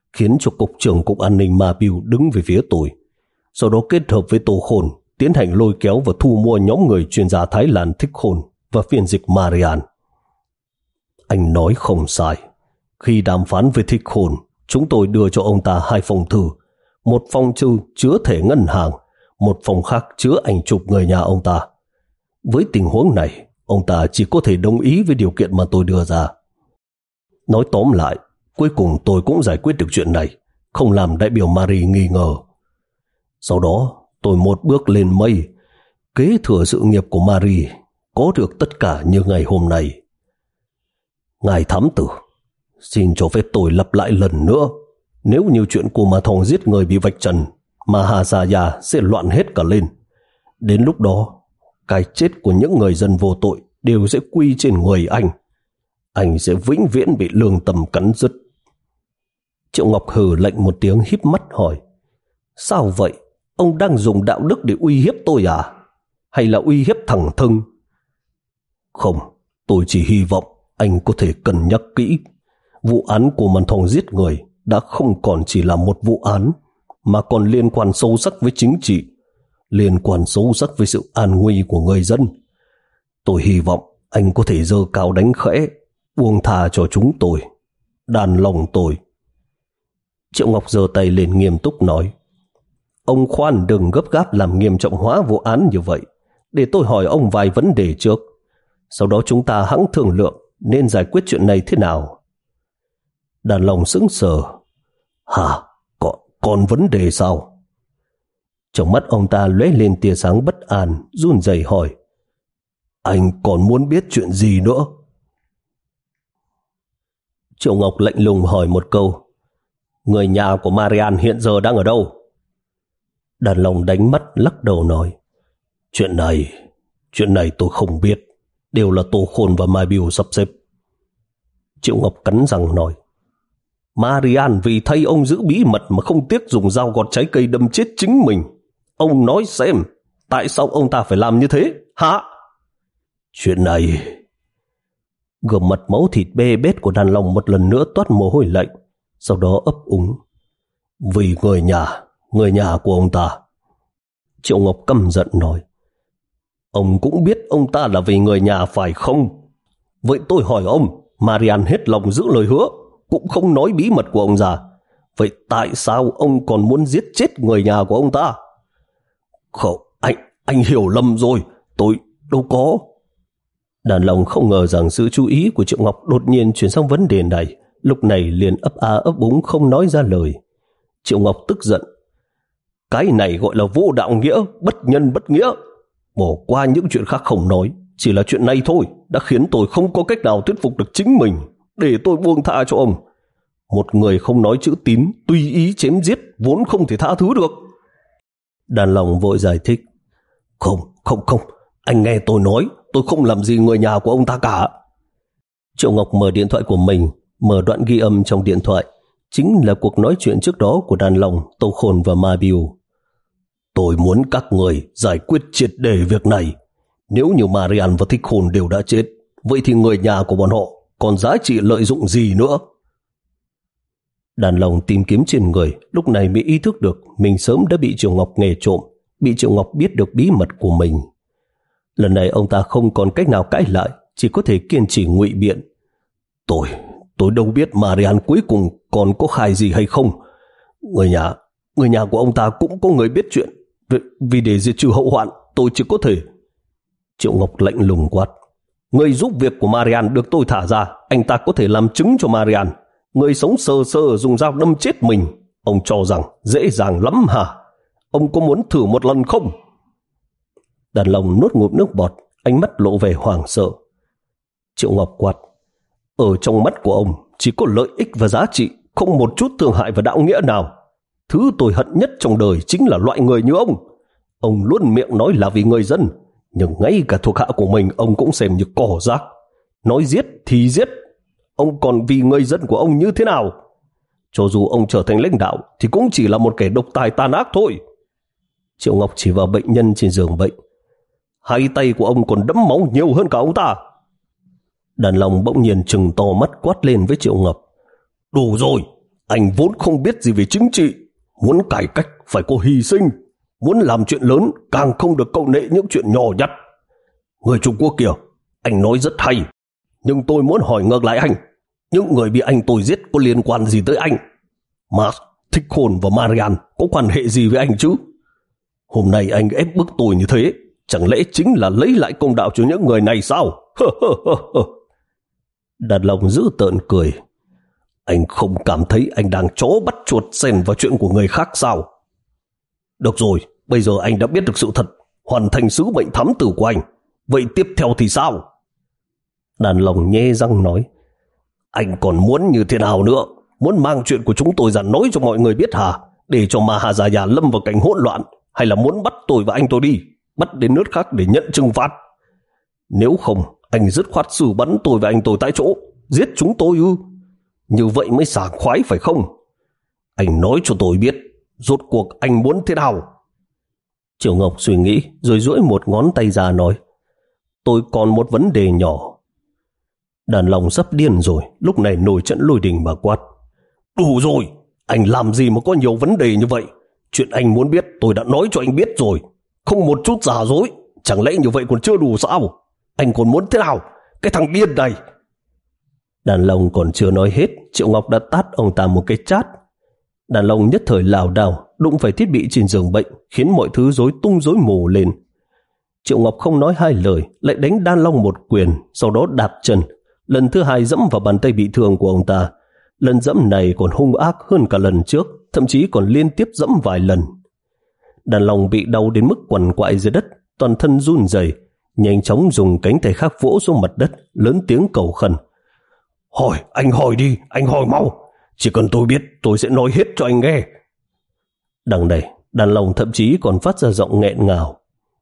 khiến cho Cục trưởng Cục An ninh Ma Biêu đứng về phía tôi. Sau đó kết hợp với Tô Khôn, tiến hành lôi kéo và thu mua nhóm người chuyên gia Thái Lan Thích Khôn và phiên dịch Marian. Anh nói không sai. Khi đàm phán với Thích Khôn, chúng tôi đưa cho ông ta hai phong thư, một phong thư chứa thẻ ngân hàng, một phong khác chứa ảnh chụp người nhà ông ta. Với tình huống này, ông ta chỉ có thể đồng ý với điều kiện mà tôi đưa ra. Nói tóm lại, cuối cùng tôi cũng giải quyết được chuyện này, không làm đại biểu Marie nghi ngờ. Sau đó, tôi một bước lên mây, kế thừa sự nghiệp của Marie, có được tất cả như ngày hôm nay. Ngài thám tử, xin cho phép tôi lặp lại lần nữa. Nếu như chuyện của Ma Thong giết người bị vạch trần, Mahasaya sẽ loạn hết cả lên. Đến lúc đó, cái chết của những người dân vô tội đều sẽ quy trên người anh. Anh sẽ vĩnh viễn bị lương tâm cắn rứt. Triệu Ngọc hừ lạnh một tiếng, híp mắt hỏi: Sao vậy? Ông đang dùng đạo đức để uy hiếp tôi à? Hay là uy hiếp thẳng thừng? Không, tôi chỉ hy vọng anh có thể cân nhắc kỹ. Vụ án của Man Thong giết người đã không còn chỉ là một vụ án, mà còn liên quan sâu sắc với chính trị, liên quan sâu sắc với sự an nguy của người dân. Tôi hy vọng anh có thể giơ cao đánh khẽ, buông tha cho chúng tôi, đàn lòng tôi. Triệu Ngọc giơ tay lên nghiêm túc nói: Ông khoan đừng gấp gáp làm nghiêm trọng hóa vụ án như vậy. Để tôi hỏi ông vài vấn đề trước, sau đó chúng ta hẵng thương lượng nên giải quyết chuyện này thế nào. Đàn lòng sững sờ. Hả? Có, còn vấn đề sao? Trong mắt ông ta lóe lên tia sáng bất an, run rẩy hỏi: Anh còn muốn biết chuyện gì nữa? Triệu Ngọc lạnh lùng hỏi một câu: Người nhà của Marian hiện giờ đang ở đâu? Đàn lòng đánh mắt lắc đầu nói: Chuyện này, chuyện này tôi không biết. Đều là Tô Khôn và Mai Biêu sắp xếp. Triệu Ngọc cắn răng nói: Marian vì thay ông giữ bí mật mà không tiếc dùng dao gọt trái cây đâm chết chính mình. Ông nói xem, tại sao ông ta phải làm như thế, hả? Chuyện này... Gương mặt máu thịt bê bết của đàn lòng một lần nữa toát mồ hôi lạnh, sau đó ấp úng: Vì người nhà, người nhà của ông ta. Triệu Ngọc căm giận nói: Ông cũng biết ông ta là vì người nhà phải không? Vậy tôi hỏi ông, Marian hết lòng giữ lời hứa, cũng không nói bí mật của ông ra. Vậy tại sao ông còn muốn giết chết người nhà của ông ta? Không, anh, anh hiểu lầm rồi, tôi đâu có. Đàn lòng không ngờ rằng sự chú ý của Triệu Ngọc đột nhiên chuyển sang vấn đề này, lúc này liền ấp a ấp úng không nói ra lời. Triệu Ngọc tức giận: Cái này gọi là vô đạo nghĩa, bất nhân bất nghĩa. Bỏ qua những chuyện khác không nói, chỉ là chuyện này thôi đã khiến tôi không có cách nào thuyết phục được chính mình để tôi buông tha cho ông. Một người không nói chữ tín, tùy ý chém giết vốn không thể tha thứ được. Đàn lòng vội giải thích: Không, không, không, anh nghe tôi nói, tôi không làm gì người nhà của ông ta cả. Triệu Ngọc mở điện thoại của mình, mở đoạn ghi âm trong điện thoại, chính là cuộc nói chuyện trước đó của đàn lòng, Tô Khôn và Ma Biêu. Tôi muốn các người giải quyết triệt để việc này. Nếu như Marian và Thích Khôn đều đã chết, vậy thì người nhà của bọn họ còn giá trị lợi dụng gì nữa? Đàn lòng tìm kiếm trên người, lúc này mới ý thức được mình sớm đã bị Triệu Ngọc nghe trộm, bị Triệu Ngọc biết được bí mật của mình. Lần này ông ta không còn cách nào cãi lại, chỉ có thể kiên trì ngụy biện: Tôi, tôi đâu biết Marian cuối cùng còn có khai gì hay không. Người nhà, người nhà của ông ta cũng có người biết chuyện. Vì, vì để diệt trừ hậu hoạn, tôi chỉ có thể... Triệu Ngọc lạnh lùng quát: Người giúp việc của Marian được tôi thả ra, anh ta có thể làm chứng cho Marian. Người sống sờ sờ dùng dao đâm chết mình, ông cho rằng dễ dàng lắm hả? Ông có muốn thử một lần không? Đàn lòng nuốt ngụm nước bọt, ánh mắt lộ vẻ hoảng sợ. Triệu Ngọc quát: Ở trong mắt của ông chỉ có lợi ích và giá trị, không một chút thương hại và đạo nghĩa nào. Thứ tôi hận nhất trong đời chính là loại người như ông. Ông luôn miệng nói là vì người dân, nhưng ngay cả thuộc hạ của mình ông cũng xem như cỏ rác. Nói giết thì giết. Ông còn vì người dân của ông như thế nào? Cho dù ông trở thành lãnh đạo thì cũng chỉ là một kẻ độc tài tàn ác thôi. Triệu Ngọc chỉ vào bệnh nhân trên giường bệnh: Hai tay của ông còn đẫm máu nhiều hơn cả ông ta. Đàn lòng bỗng nhiên trừng to mắt quát lên với Triệu Ngọc: Đủ rồi, Anh vốn không biết gì về chính trị, muốn cải cách phải có hy sinh, muốn làm chuyện lớn càng không được câu nệ những chuyện nhỏ nhặt. Người Trung Quốc kìa, anh nói rất hay, nhưng tôi muốn hỏi ngược lại anh, những người bị anh tôi giết có liên quan gì tới anh? Mark, Thích Khôn và Marian có quan hệ gì với anh chứ? Hôm nay anh ép bức tôi như thế, chẳng lẽ chính là lấy lại công đạo cho những người này sao? Đàn Long dữ tợn cười. Anh không cảm thấy anh đang chó bắt chuột xen vào chuyện của người khác sao? Được rồi, bây giờ anh đã biết được sự thật, hoàn thành sứ mệnh thám tử của anh. Vậy tiếp theo thì sao? Đàn Long nhe răng nói. Anh còn muốn như thế nào nữa? Muốn mang chuyện của chúng tôi ra nói cho mọi người biết hả? Để cho Maharaja lâm vào cảnh hỗn loạn? Hay là muốn bắt tôi và anh tôi đi, bắt đến nước khác để nhận trừng phạt? Nếu không, anh dứt khoát xử bắn tôi và anh tôi tại chỗ, giết chúng tôi ư? Như vậy mới sảng khoái phải không? Anh nói cho tôi biết, rốt cuộc anh muốn thế nào? Triệu Ngọc suy nghĩ rồi duỗi một ngón tay ra nói, tôi còn một vấn đề nhỏ. Đàn Long sắp điên rồi, lúc này nổi trận lôi đình mà quát. Đủ rồi, anh làm gì mà có nhiều vấn đề như vậy? Chuyện anh muốn biết tôi đã nói cho anh biết rồi, không một chút giả dối. Chẳng lẽ như vậy còn chưa đủ sao? Anh còn muốn thế nào? Cái thằng điên này! Đàn Long còn chưa nói hết, Triệu Ngọc đã tát ông ta một cái chát. Đàn Long nhất thời lảo đảo, đụng phải thiết bị trên giường bệnh, khiến mọi thứ rối tung rối mù lên. Triệu Ngọc không nói hai lời, lại đánh Đàn Long một quyền, sau đó đạp chân. Lần thứ hai dẫm vào bàn tay bị thương của ông ta. Lần dẫm này còn hung ác hơn cả lần trước, thậm chí còn liên tiếp dẫm vài lần. Đàn Long bị đau đến mức quằn quại dưới đất, toàn thân run rẩy, nhanh chóng dùng cánh tay khác vỗ xuống mặt đất, lớn tiếng cầu khẩn. Hỏi, anh hỏi đi, anh hỏi mau. Chỉ cần tôi biết, tôi sẽ nói hết cho anh nghe. Đằng này, Đàn Long thậm chí còn phát ra giọng nghẹn ngào.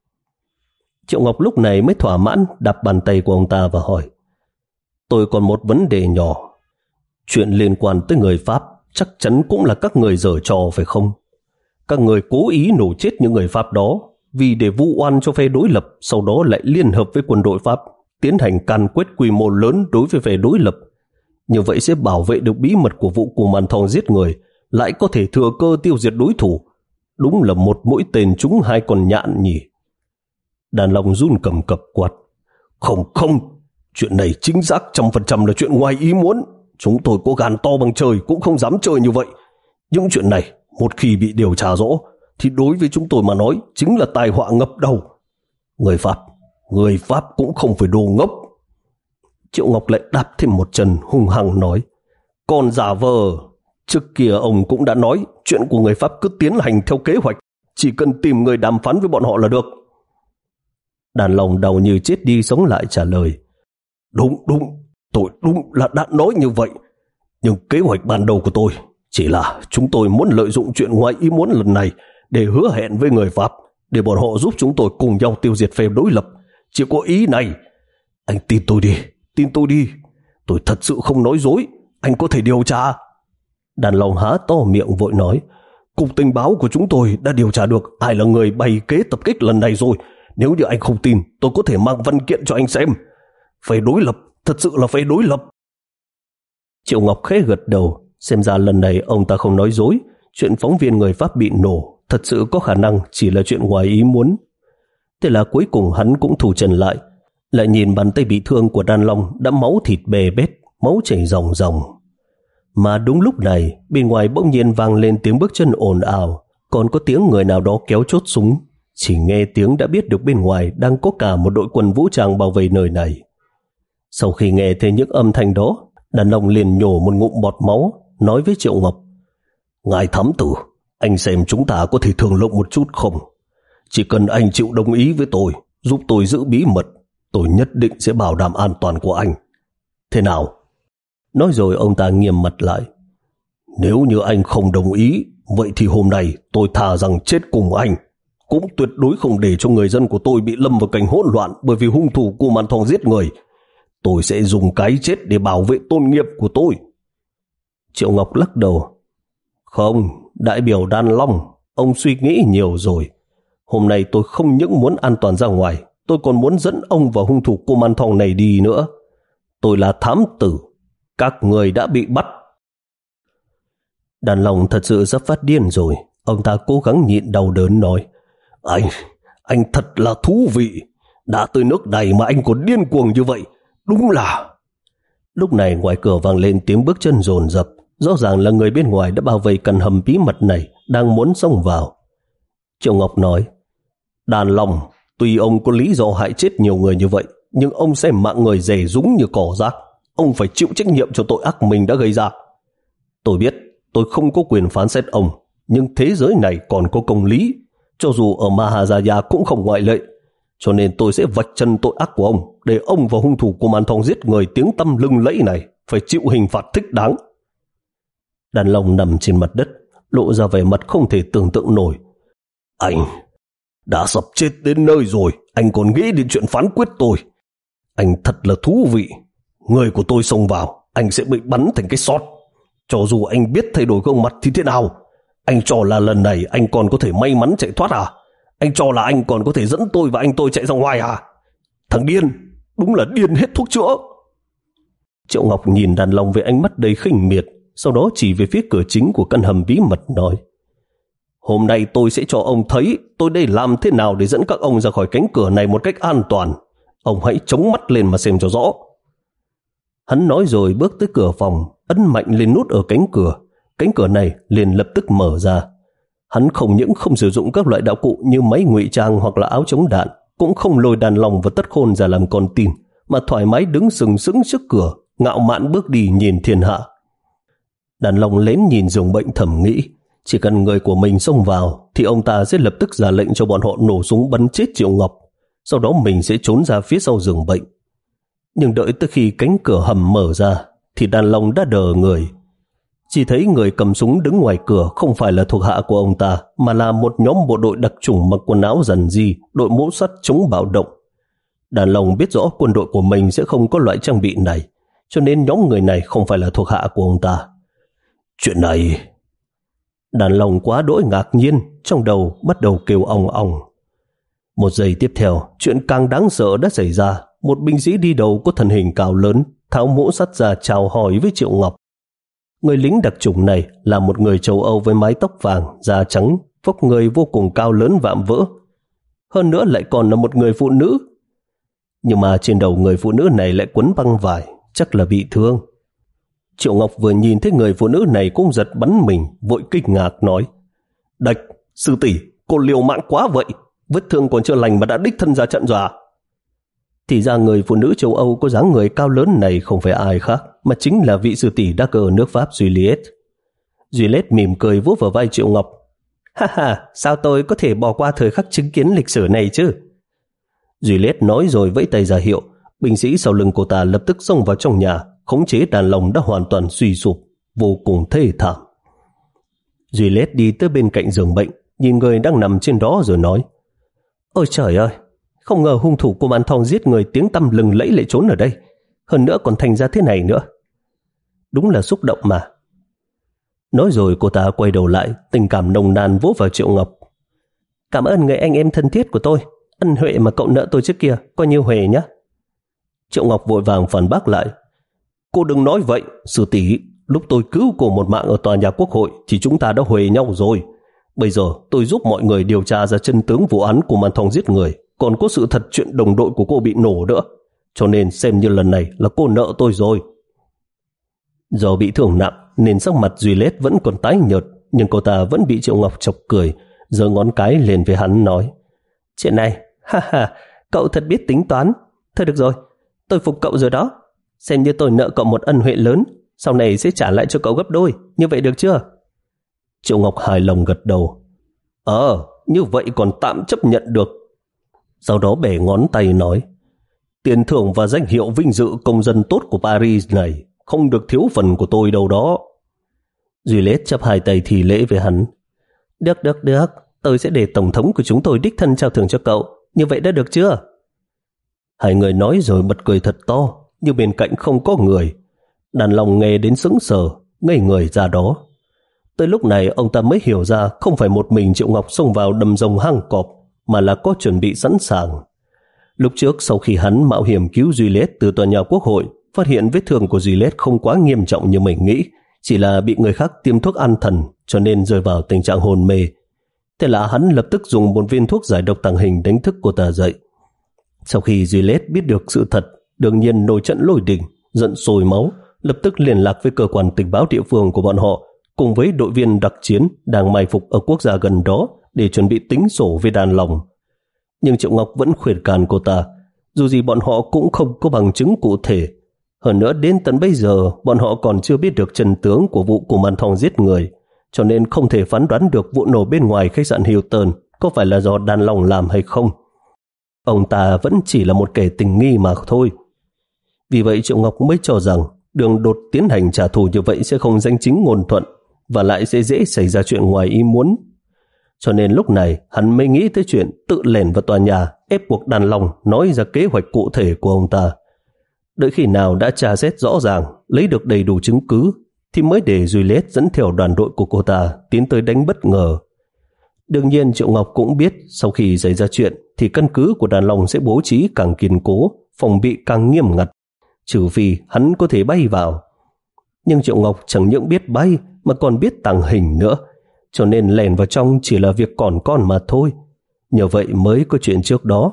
Triệu Ngọc lúc này mới thỏa mãn đạp bàn tay của ông ta và hỏi, tôi còn một vấn đề nhỏ. Chuyện liên quan tới người Pháp chắc chắn cũng là các người giở trò phải không? Các người cố ý nổ chết những người Pháp đó vì để vu oan cho phe đối lập, sau đó lại liên hợp với quân đội Pháp tiến hành càn quét quy mô lớn đối với phe đối lập. Như vậy sẽ bảo vệ được bí mật của vụ Cù Màn Thong giết người, lại có thể thừa cơ tiêu diệt đối thủ. Đúng là một mũi tên trúng hai con nhạn nhỉ. Đàn Long run cầm cập quát. Không không, chuyện này chính xác trăm phần trăm là chuyện ngoài ý muốn. Chúng tôi có gan to bằng trời cũng không dám chơi như vậy. Những chuyện này một khi bị điều tra rõ thì đối với chúng tôi mà nói chính là tai họa ngập đầu. Người Pháp, người Pháp cũng không phải đồ ngốc. Triệu Ngọc lại đạp thêm một chân hung hăng nói, còn giả vờ, trước kia ông cũng đã nói chuyện của người Pháp cứ tiến hành theo kế hoạch, chỉ cần tìm người đàm phán với bọn họ là được. Đàn Long đầu như chết đi sống lại trả lời, đúng đúng, tôi đúng là đã nói như vậy, nhưng kế hoạch ban đầu của tôi chỉ là chúng tôi muốn lợi dụng chuyện ngoài ý muốn lần này để hứa hẹn với người Pháp, để bọn họ giúp chúng tôi cùng nhau tiêu diệt phe đối lập. Chỉ có ý này. Anh tin tôi đi, tin tôi đi, tôi thật sự không nói dối, anh có thể điều tra. Đàn Long há to miệng vội nói, cục tình báo của chúng tôi đã điều tra được ai là người bày kế tập kích lần này rồi. Nếu như anh không tin, tôi có thể mang văn kiện cho anh xem. Phe đối lập, thật sự là phe đối lập. Triệu Ngọc khẽ gật đầu, xem ra lần này ông ta không nói dối, chuyện phóng viên người Pháp bị nổ thật sự có khả năng chỉ là chuyện ngoài ý muốn. Thế là cuối cùng hắn cũng thủ trần lại, lại nhìn bàn tay bị thương của Đàn Long đã máu thịt bê bết, máu chảy ròng ròng. Mà đúng lúc này, bên ngoài bỗng nhiên vang lên tiếng bước chân ồn ào, còn có tiếng người nào đó kéo chốt súng. Chỉ nghe tiếng đã biết được bên ngoài đang có cả một đội quân vũ trang bảo vệ nơi này. Sau khi nghe thấy những âm thanh đó, Đàn Long liền nhổ một ngụm bọt máu, nói với Triệu Ngọc, ngài thám tử, anh xem chúng ta có thể thương lượng một chút không? Chỉ cần anh chịu đồng ý với tôi, giúp tôi giữ bí mật, tôi nhất định sẽ bảo đảm an toàn của anh. Thế nào? Nói rồi ông ta nghiêm mặt lại. Nếu như anh không đồng ý, vậy thì hôm nay tôi thà rằng chết cùng anh, cũng tuyệt đối không để cho người dân của tôi bị lâm vào cảnh hỗn loạn bởi vì hung thủ Cù Màn Thong giết người. Tôi sẽ dùng cái chết để bảo vệ tôn nghiêm của tôi. Triệu Ngọc lắc đầu. Không, đại biểu Đàn Long, ông suy nghĩ nhiều rồi. Hôm nay tôi không những muốn an toàn ra ngoài, tôi còn muốn dẫn ông và hung thủ Cù Màn Thong này đi nữa. Tôi là thám tử, các người đã bị bắt. Đàn Long thật sự sắp phát điên rồi. Ông ta cố gắng nhịn đau đớn nói: Anh, anh thật là thú vị. Đã tới nước này mà anh còn điên cuồng như vậy. Đúng là... Lúc này ngoài cửa vang lên tiếng bước chân dồn dập. Rõ ràng là người bên ngoài đã bao vây căn hầm bí mật này, đang muốn xông vào. Triệu Ngọc nói: Đàn Long, tuy ông có lý do hại chết nhiều người như vậy, nhưng ông xem mạng người rẻ rúng như cỏ rác. Ông phải chịu trách nhiệm cho tội ác mình đã gây ra. Tôi biết tôi không có quyền phán xét ông, nhưng thế giới này còn có công lý, cho dù ở Mahajaya cũng không ngoại lệ. Cho nên tôi sẽ vạch chân tội ác của ông, để ông và hung thủ của màn thong giết người tiếng tăm lừng lẫy này phải chịu hình phạt thích đáng. Đàn Long nằm trên mặt đất, lộ ra vẻ mặt không thể tưởng tượng nổi. Anh đã sắp chết đến nơi rồi, anh còn nghĩ đến chuyện phán quyết tôi. Anh thật là thú vị. Người của tôi xông vào, anh sẽ bị bắn thành cái sót. Cho dù anh biết thay đổi gương mặt thì thế nào, anh cho là lần này anh còn có thể may mắn chạy thoát à? Anh cho là anh còn có thể dẫn tôi và anh tôi chạy ra ngoài à? Thằng điên, đúng là điên hết thuốc chữa. Triệu Ngọc nhìn Đàn Long với ánh mắt đầy khinh miệt, sau đó chỉ về phía cửa chính của căn hầm bí mật nói: Hôm nay tôi sẽ cho ông thấy tôi đây làm thế nào để dẫn các ông ra khỏi cánh cửa này một cách an toàn. Ông hãy chống mắt lên mà xem cho rõ. Hắn nói rồi bước tới cửa phòng, ấn mạnh lên nút ở cánh cửa. Cánh cửa này liền lập tức mở ra. Hắn không những không sử dụng các loại đạo cụ như máy ngụy trang hoặc là áo chống đạn, cũng không lôi Đàn Long và Tất Khôn ra làm con tin, mà thoải mái đứng sừng sững trước cửa, ngạo mạn bước đi nhìn thiên hạ. Đàn Long lén nhìn giường bệnh thầm nghĩ, chỉ cần người của mình xông vào thì ông ta sẽ lập tức ra lệnh cho bọn họ nổ súng bắn chết Triệu Ngọc, sau đó mình sẽ trốn ra phía sau giường bệnh. Nhưng đợi tới khi cánh cửa hầm mở ra thì Đàn Long đã đờ người. Chỉ thấy người cầm súng đứng ngoài cửa không phải là thuộc hạ của ông ta, mà là một nhóm bộ đội đặc chủng mặc quần áo rằn ri, đội mũ sắt chống bạo động. Đàn Long biết rõ quân đội của mình sẽ không có loại trang bị này, cho nên nhóm người này không phải là thuộc hạ của ông ta. Chuyện này... Đàn Long quá đỗi ngạc nhiên, trong đầu bắt đầu kêu ong ong. Một giây tiếp theo, chuyện càng đáng sợ đã xảy ra. Một binh sĩ đi đầu có thân hình cao lớn, tháo mũ sắt ra chào hỏi với Triệu Ngọc. Người lính đặc chủng này là một người châu Âu với mái tóc vàng, da trắng, vóc người vô cùng cao lớn vạm vỡ. Hơn nữa lại còn là một người phụ nữ. Nhưng mà trên đầu người phụ nữ này lại quấn băng vải, chắc là bị thương. Triệu Ngọc vừa nhìn thấy người phụ nữ này cũng giật bắn mình, vội kinh ngạc nói: Đạch, sư tỷ, cô liều mạng quá vậy, vết thương còn chưa lành mà đã đích thân ra trận rồi à? Thì ra người phụ nữ châu Âu có dáng người cao lớn này không phải ai khác, mà chính là vị sư tỷ đắc ở nước Pháp Juliet. Juliet mỉm cười vỗ vào vai Triệu Ngọc. Ha ha, sao tôi có thể bỏ qua thời khắc chứng kiến lịch sử này chứ? Juliet nói rồi vẫy tay ra hiệu. Binh sĩ sau lưng cô ta lập tức xông vào trong nhà, khống chế Đàn Long đã hoàn toàn suy sụp, vô cùng thê thảm. Juliet đi tới bên cạnh giường bệnh, nhìn người đang nằm trên đó rồi nói: Ôi trời ơi, không ngờ hung thủ của màn thong giết người tiếng tăm lừng lẫy lại trốn ở đây, hơn nữa còn thành ra thế này nữa. Đúng là xúc động mà. Nói rồi cô ta quay đầu lại, tình cảm nồng nàn vỗ vào Triệu Ngọc. Cảm ơn người anh em thân thiết của tôi, ân huệ mà cậu nợ tôi trước kia, coi như huề nhé. Triệu Ngọc vội vàng phản bác lại. Cô đừng nói vậy, sư tỷ, lúc tôi cứu cô một mạng ở tòa nhà Quốc hội thì chúng ta đã huề nhau rồi. Bây giờ tôi giúp mọi người điều tra ra chân tướng vụ án của màn thong giết người, còn có sự thật chuyện đồng đội của cô bị nổ nữa, cho nên xem như lần này là cô nợ tôi rồi. Do bị thương nặng nên sắc mặt Juliet vẫn còn tái nhợt, nhưng cô ta vẫn bị Triệu Ngọc chọc cười, giơ ngón cái lên với hắn nói: Chuyện này, ha ha, cậu thật biết tính toán. Thôi được rồi, tôi phục cậu rồi đó. Xem như tôi nợ cậu một ân huệ lớn, sau này sẽ trả lại cho cậu gấp đôi, như vậy được chưa? Triệu Ngọc hài lòng gật đầu. Ờ, như vậy còn tạm chấp nhận được. Sau đó bẻ ngón tay nói: Tiền thưởng và danh hiệu vinh dự công dân tốt của Paris này không được thiếu phần của tôi đâu đó. Juliet chắp hai tay thì lễ với hắn. Được, được, được, tôi sẽ để tổng thống của chúng tôi đích thân trao thưởng cho cậu, như vậy đã được chưa? Hai người nói rồi bật cười thật to, nhưng bên cạnh không có người. Đàn Long nghe đến sững sờ, ngây người ra đó. Tới lúc này ông ta mới hiểu ra không phải một mình Triệu Ngọc xông vào đầm rồng hang cọp, mà là có chuẩn bị sẵn sàng. Lúc trước sau khi hắn mạo hiểm cứu Juliet từ tòa nhà Quốc hội, phát hiện vết thương của Juliet không quá nghiêm trọng như mình nghĩ, chỉ là bị người khác tiêm thuốc an thần cho nên rơi vào tình trạng hôn mê. Thế là hắn lập tức dùng một viên thuốc giải độc tàng hình đánh thức cô ta dậy. Sau khi Juliet biết được sự thật, đương nhiên nổi trận lôi đình, giận sôi máu, lập tức liên lạc với cơ quan tình báo địa phương của bọn họ cùng với đội viên đặc chiến đang mai phục ở quốc gia gần đó để chuẩn bị tính sổ với Đàn Long. Nhưng Triệu Ngọc vẫn khuyên can cô ta, dù gì bọn họ cũng không có bằng chứng cụ thể. Hơn nữa đến tận bây giờ bọn họ còn chưa biết được chân tướng của vụ Cù Màn Thong giết người, cho nên không thể phán đoán được vụ nổ bên ngoài khách sạn Hilton có phải là do Đàn Long làm hay không. Ông ta vẫn chỉ là một kẻ tình nghi mà thôi. Vì vậy Triệu Ngọc mới cho rằng Đường Đột tiến hành trả thù như vậy sẽ không danh chính ngôn thuận và lại sẽ dễ xảy ra chuyện ngoài ý muốn. Cho nên lúc này hắn mới nghĩ tới chuyện tự lẻn vào tòa nhà ép buộc Đàn Long nói ra kế hoạch cụ thể của ông ta. Đợi khi nào đã tra xét rõ ràng, lấy được đầy đủ chứng cứ thì mới để Juliet dẫn theo đoàn đội của cô ta tiến tới đánh bất ngờ. Đương nhiên Triệu Ngọc cũng biết sau khi xảy ra chuyện thì căn cứ của Đàn Long sẽ bố trí càng kiên cố, phòng bị càng nghiêm ngặt, trừ phi hắn có thể bay vào. Nhưng Triệu Ngọc chẳng những biết bay mà còn biết tàng hình nữa, cho nên lèn vào trong chỉ là việc còn con mà thôi. Nhờ vậy mới có chuyện trước đó.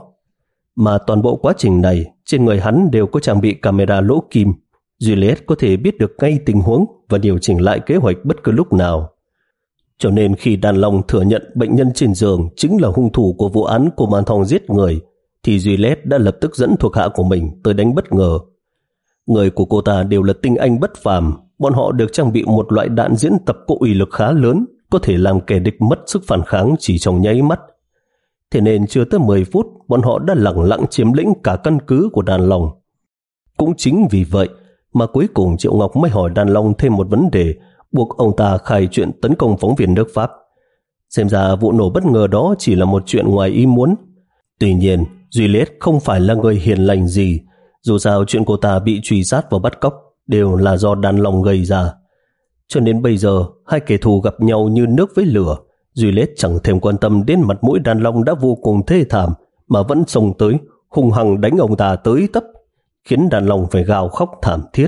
Mà toàn bộ quá trình này trên người hắn đều có trang bị camera lỗ kim. Juliet có thể biết được ngay tình huống và điều chỉnh lại kế hoạch bất cứ lúc nào. Cho nên khi Đàn Long thừa nhận bệnh nhân trên giường chính là hung thủ của vụ án Cù Màn Thong giết người, thì Juliet đã lập tức dẫn thuộc hạ của mình tới đánh bất ngờ. Người của cô ta đều là tinh anh bất phàm, bọn họ được trang bị một loại đạn diễn tập có uy lực khá lớn, có thể làm kẻ địch mất sức phản kháng chỉ trong nháy mắt. Thế nên chưa tới mười phút, bọn họ đã lẳng lặng chiếm lĩnh cả căn cứ của Đàn Long. Cũng chính vì vậy mà cuối cùng Triệu Ngọc mới hỏi Đàn Long thêm một vấn đề, buộc ông ta khai chuyện tấn công phóng viên nước Pháp. Xem ra vụ nổ bất ngờ đó chỉ là một chuyện ngoài ý muốn. Tuy nhiên, Juliet không phải là người hiền lành gì, dù sao chuyện cô ta bị truy sát và bắt cóc đều là do Đàn Long gây ra. Cho nên bây giờ hai kẻ thù gặp nhau như nước với lửa. Juliet chẳng thèm quan tâm đến mặt mũi Đàn Long đã vô cùng thê thảm mà vẫn xông tới hung hăng đánh ông ta tới tấp, khiến Đàn Long phải gào khóc thảm thiết.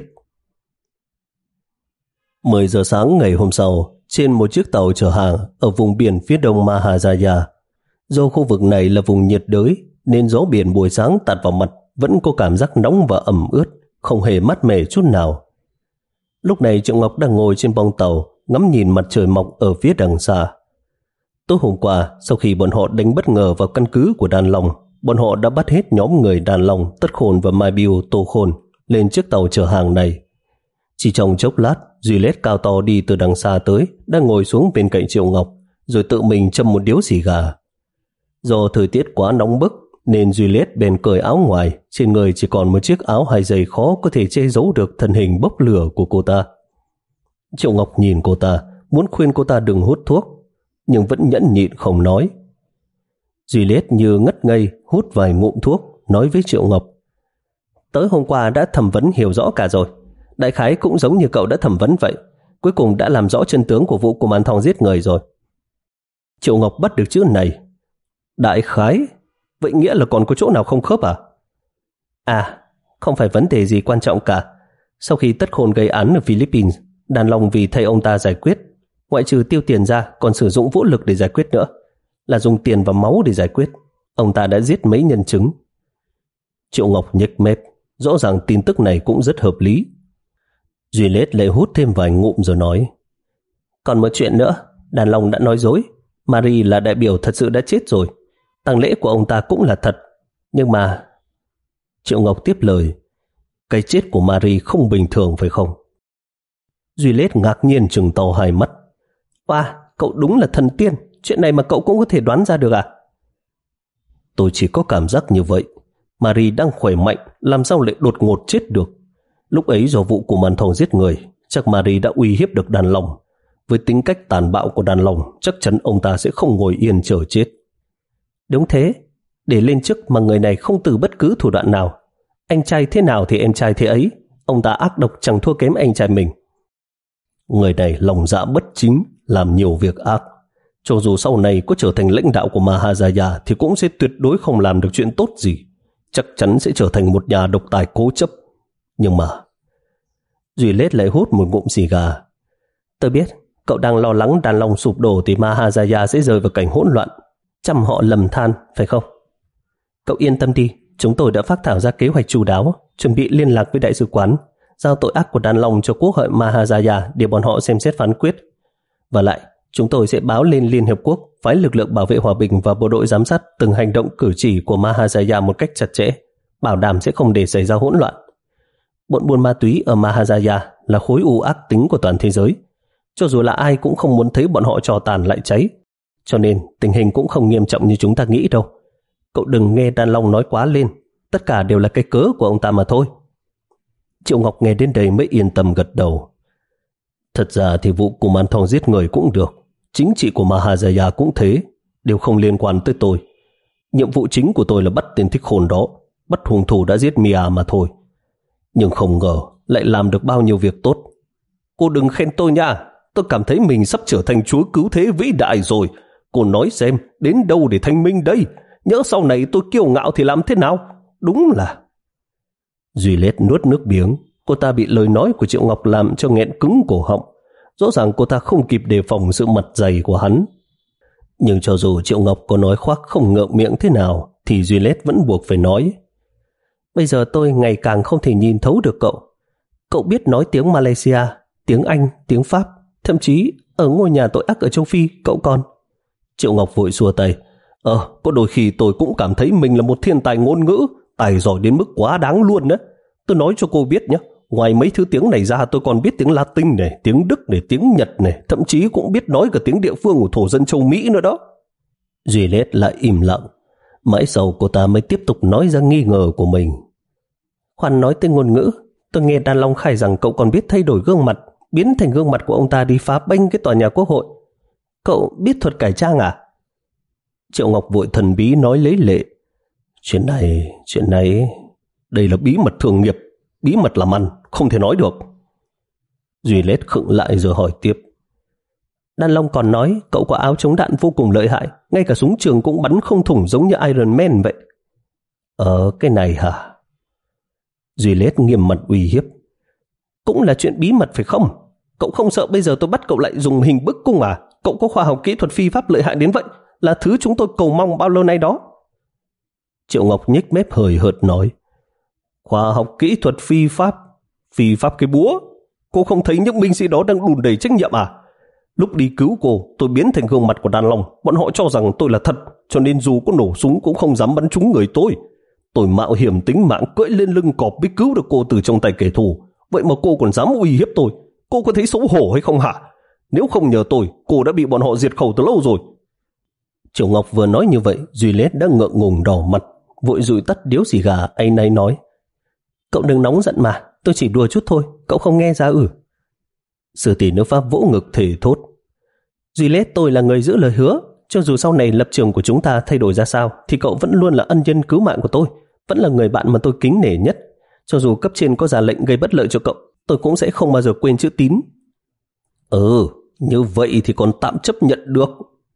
mười giờ sáng ngày hôm sau, trên một chiếc tàu chở hàng ở vùng biển phía đông Mahajaya. Do khu vực này là vùng nhiệt đới nên gió biển buổi sáng tạt vào mặt vẫn có cảm giác nóng và ẩm ướt, không hề mát mẻ chút nào. Lúc này Triệu Ngọc đang ngồi trên bong tàu ngắm nhìn mặt trời mọc ở phía đằng xa. Tối hôm qua, sau khi bọn họ đánh bất ngờ vào căn cứ của Đàn Long, bọn họ đã bắt hết nhóm người Đàn Long, Tất Khôn và Mai Biêu, Tô Khôn lên chiếc tàu chở hàng này. Chỉ trong chốc lát, Juliet cao to đi từ đằng xa tới, đang ngồi xuống bên cạnh Triệu Ngọc, rồi tự mình châm một điếu xì gà. Do thời tiết quá nóng bức, nên Juliet bèn cởi áo ngoài, trên người chỉ còn một chiếc áo hai giày khó có thể che giấu được thân hình bốc lửa của cô ta. Triệu Ngọc nhìn cô ta, muốn khuyên cô ta đừng hút thuốc, nhưng vẫn nhẫn nhịn không nói. Juliet như ngất ngây hút vài ngụm thuốc, nói với Triệu Ngọc: "Tối hôm qua đã thẩm vấn hiểu rõ cả rồi. Đại khái cũng giống như cậu đã thẩm vấn vậy. Cuối cùng đã làm rõ chân tướng của vụ Cù Màn Thong giết người rồi." Triệu Ngọc bắt được chữ này. Đại khái? Vậy nghĩa là còn có chỗ nào không khớp à? À, không phải vấn đề gì quan trọng cả. Sau khi Tất Khôn gây án ở Philippines, Đàn Long vì thay ông ta giải quyết, ngoại trừ tiêu tiền ra còn sử dụng vũ lực để giải quyết nữa, là dùng tiền và máu để giải quyết. Ông ta đã giết mấy nhân chứng. Triệu Ngọc nhếch mép, rõ ràng tin tức này cũng rất hợp lý. Juliet lại hút thêm vài ngụm rồi nói: "Còn một chuyện nữa, Đàn Long đã nói dối. Marie là đại biểu thật sự đã chết rồi. Tang lễ của ông ta cũng là thật. Nhưng mà..." Triệu Ngọc tiếp lời: "Cái chết của Marie không bình thường phải không?" Juliet ngạc nhiên trừng to hai mắt. "Wow, cậu đúng là thần tiên. Chuyện này mà cậu cũng có thể đoán ra được à?" "Tôi chỉ có cảm giác như vậy. Marie đang khỏe mạnh, làm sao lại đột ngột chết được? Lúc ấy do vụ Cù Màn Thong giết người, chắc Marie đã uy hiếp được Đàn Long. Với tính cách tàn bạo của Đàn Long, chắc chắn ông ta sẽ không ngồi yên chờ chết." "Đúng thế, để lên chức mà người này không từ bất cứ thủ đoạn nào. Anh trai thế nào thì em trai thế ấy. Ông ta ác độc chẳng thua kém anh trai mình." "Người này lòng dạ bất chính, làm nhiều việc ác. Cho dù sau này có trở thành lãnh đạo của Mahajaya thì cũng sẽ tuyệt đối không làm được chuyện tốt gì. Chắc chắn sẽ trở thành một nhà độc tài cố chấp. Nhưng mà..." Juliet lại hút một ngụm xì gà. Tôi biết, cậu đang lo lắng đàn long sụp đổ thì Mahajaya sẽ rơi vào cảnh hỗn loạn, trăm họ lầm than, phải không? Cậu yên tâm đi, chúng tôi đã phác thảo ra kế hoạch chu đáo, chuẩn bị liên lạc với đại sứ quán, giao tội ác của đàn long cho quốc hội Mahajaya để bọn họ xem xét phán quyết. Và lại, chúng tôi sẽ báo lên Liên Hiệp Quốc, phái lực lượng bảo vệ hòa bình và bộ đội giám sát từng hành động cử chỉ của Mahajaya một cách chặt chẽ, bảo đảm sẽ không để xảy ra hỗn loạn. Bọn buôn ma túy ở Mahajaya là khối u ác tính của toàn thế giới. Cho dù là ai cũng không muốn thấy bọn họ trò tàn lại cháy. Cho nên tình hình cũng không nghiêm trọng như chúng ta nghĩ đâu. Cậu đừng nghe đàn long nói quá lên. Tất cả đều là cái cớ của ông ta mà thôi. Triệu Ngọc nghe đến đây mới yên tâm gật đầu. Thật ra thì vụ Cù Man Thong giết người cũng được, chính trị của Mahajaya cũng thế, đều không liên quan tới tôi. Nhiệm vụ chính của tôi là bắt tên thích khôn đó, bắt hung thủ đã giết Mia mà thôi. Nhưng không ngờ lại làm được bao nhiêu việc tốt. Cô đừng khen tôi nha, tôi cảm thấy mình sắp trở thành chúa cứu thế vĩ đại rồi. Cô nói xem, đến đâu để thanh minh đây? Nhỡ sau này tôi kiêu ngạo thì làm thế nào? Đúng là... Duy Lết nuốt nước miếng. Cô ta bị lời nói của Triệu Ngọc làm cho nghẹn cứng cổ họng. Rõ ràng cô ta không kịp đề phòng sự mặt dày của hắn. Nhưng cho dù Triệu Ngọc có nói khoác không ngượng miệng thế nào, thì Duy Lết vẫn buộc phải nói. Bây giờ tôi ngày càng không thể nhìn thấu được cậu. Cậu biết nói tiếng Malaysia, tiếng Anh, tiếng Pháp, thậm chí ở ngôi nhà tội ác ở châu Phi cậu còn. Triệu Ngọc vội xua tay. Ờ, có đôi khi tôi cũng cảm thấy mình là một thiên tài ngôn ngữ, tài giỏi đến mức quá đáng luôn đó. Tôi nói cho cô biết nhé, ngoài mấy thứ tiếng này ra tôi còn biết tiếng Latin này, tiếng Đức này, tiếng Nhật này, thậm chí cũng biết nói cả tiếng địa phương của thổ dân châu Mỹ nữa đó. Duy Lết lại im lặng. Mãi sau cô ta mới tiếp tục nói ra nghi ngờ của mình. Khoan nói tới ngôn ngữ, tôi nghe đàn long khai rằng cậu còn biết thay đổi gương mặt, biến thành gương mặt của ông ta đi phá bênh cái tòa nhà quốc hội. Cậu biết thuật cải trang à? Triệu Ngọc vội thần bí nói lấy lệ. Chuyện này, chuyện này, đây là bí mật thường nghiệp, bí mật làm ăn, không thể nói được. Duy Lết khựng lại rồi hỏi tiếp. Đan Long còn nói cậu có áo chống đạn vô cùng lợi hại, ngay cả súng trường cũng bắn không thủng giống như Iron Man vậy. Ờ, cái này hả? Duy Lết nghiêm mặt uy hiếp. Cũng là chuyện bí mật phải không? Cậu không sợ bây giờ tôi bắt cậu lại dùng hình bức cung à? Cậu có khoa học kỹ thuật phi pháp lợi hại đến vậy, là thứ chúng tôi cầu mong bao lâu nay đó. Triệu Ngọc nhếch mép hời hợt nói. Khoa học kỹ thuật phi pháp? Phi pháp cái búa? Cô không thấy những binh sĩ đó đang đùn đầy trách nhiệm à? Lúc đi cứu cô, tôi biến thành gương mặt của đàn long. Bọn họ cho rằng tôi là thật, cho nên dù có nổ súng cũng không dám bắn trúng người tôi. Tôi mạo hiểm tính mạng cưỡi lên lưng cọp mới cứu được cô từ trong tay kẻ thù. Vậy mà cô còn dám uy hiếp tôi. Cô có thấy xấu hổ hay không hả? Nếu không nhờ tôi, cô đã bị bọn họ diệt khẩu từ lâu rồi. Triệu Ngọc vừa nói như vậy, Duy Lết đã ngượng ngùng đỏ mặt, vội dụi tắt điếu xì gà, áy náy nói. Cậu đừng nóng giận mà, tôi chỉ đùa chút thôi, cậu không nghe ra ư? Sư tỷ nước Pháp vỗ ngực thề thốt. Duy Lết, tôi là người giữ lời hứa, cho dù sau này lập trường của chúng ta thay đổi ra sao, thì cậu vẫn luôn là ân nhân cứu mạng của tôi, vẫn là người bạn mà tôi kính nể nhất. Cho dù cấp trên có ra lệnh gây bất lợi cho cậu, tôi cũng sẽ không bao giờ quên chữ tín. Ừ, như vậy thì còn tạm chấp nhận được.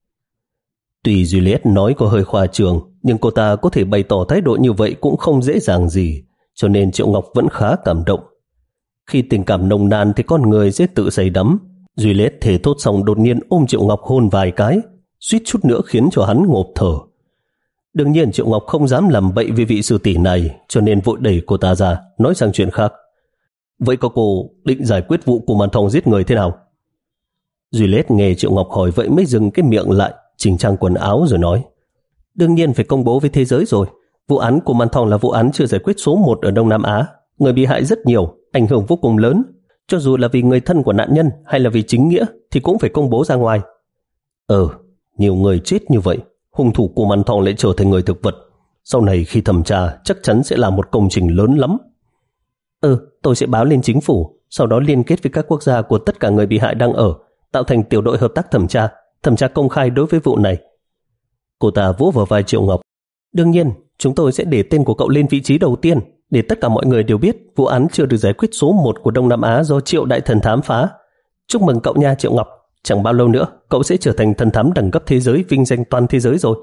Tuy Juliet nói có hơi khoa trương, nhưng cô ta có thể bày tỏ thái độ như vậy cũng không dễ dàng gì, cho nên Triệu Ngọc vẫn khá cảm động. Khi tình cảm nồng nàn thì con người sẽ tự say đắm. Juliet thề thốt xong đột nhiên ôm Triệu Ngọc hôn vài cái, suýt chút nữa khiến cho hắn ngộp thở. Đương nhiên Triệu Ngọc không dám làm bậy với vị sư tỷ này, cho nên vội đẩy cô ta ra, nói sang chuyện khác. Vậy có cô định giải quyết vụ của Màn Thong giết người thế nào? Juliet nghe Triệu Ngọc hỏi vậy mới dừng cái miệng lại, chỉnh trang quần áo rồi nói. Đương nhiên phải công bố với thế giới rồi. Vụ án của Màn Thong là vụ án chưa giải quyết số một ở Đông Nam Á. Người bị hại rất nhiều, ảnh hưởng vô cùng lớn. Cho dù là vì người thân của nạn nhân hay là vì chính nghĩa thì cũng phải công bố ra ngoài. Ừ, nhiều người chết như vậy, hung thủ của Màn Thong lại trở thành người thực vật. Sau này khi thẩm tra chắc chắn sẽ là một công trình lớn lắm. Ừ, tôi sẽ báo lên chính phủ, sau đó liên kết với các quốc gia của tất cả người bị hại đang ở, tạo thành tiểu đội hợp tác thẩm tra, thẩm tra công khai đối với vụ này. Cô ta vỗ vào vai Triệu Ngọc. Đương nhiên, chúng tôi sẽ để tên của cậu lên vị trí đầu tiên, để tất cả mọi người đều biết vụ án chưa được giải quyết số một của Đông Nam Á do Triệu đại thần thám phá. Chúc mừng cậu nha Triệu Ngọc, chẳng bao lâu nữa cậu sẽ trở thành thần thám đẳng cấp thế giới vinh danh toàn thế giới rồi.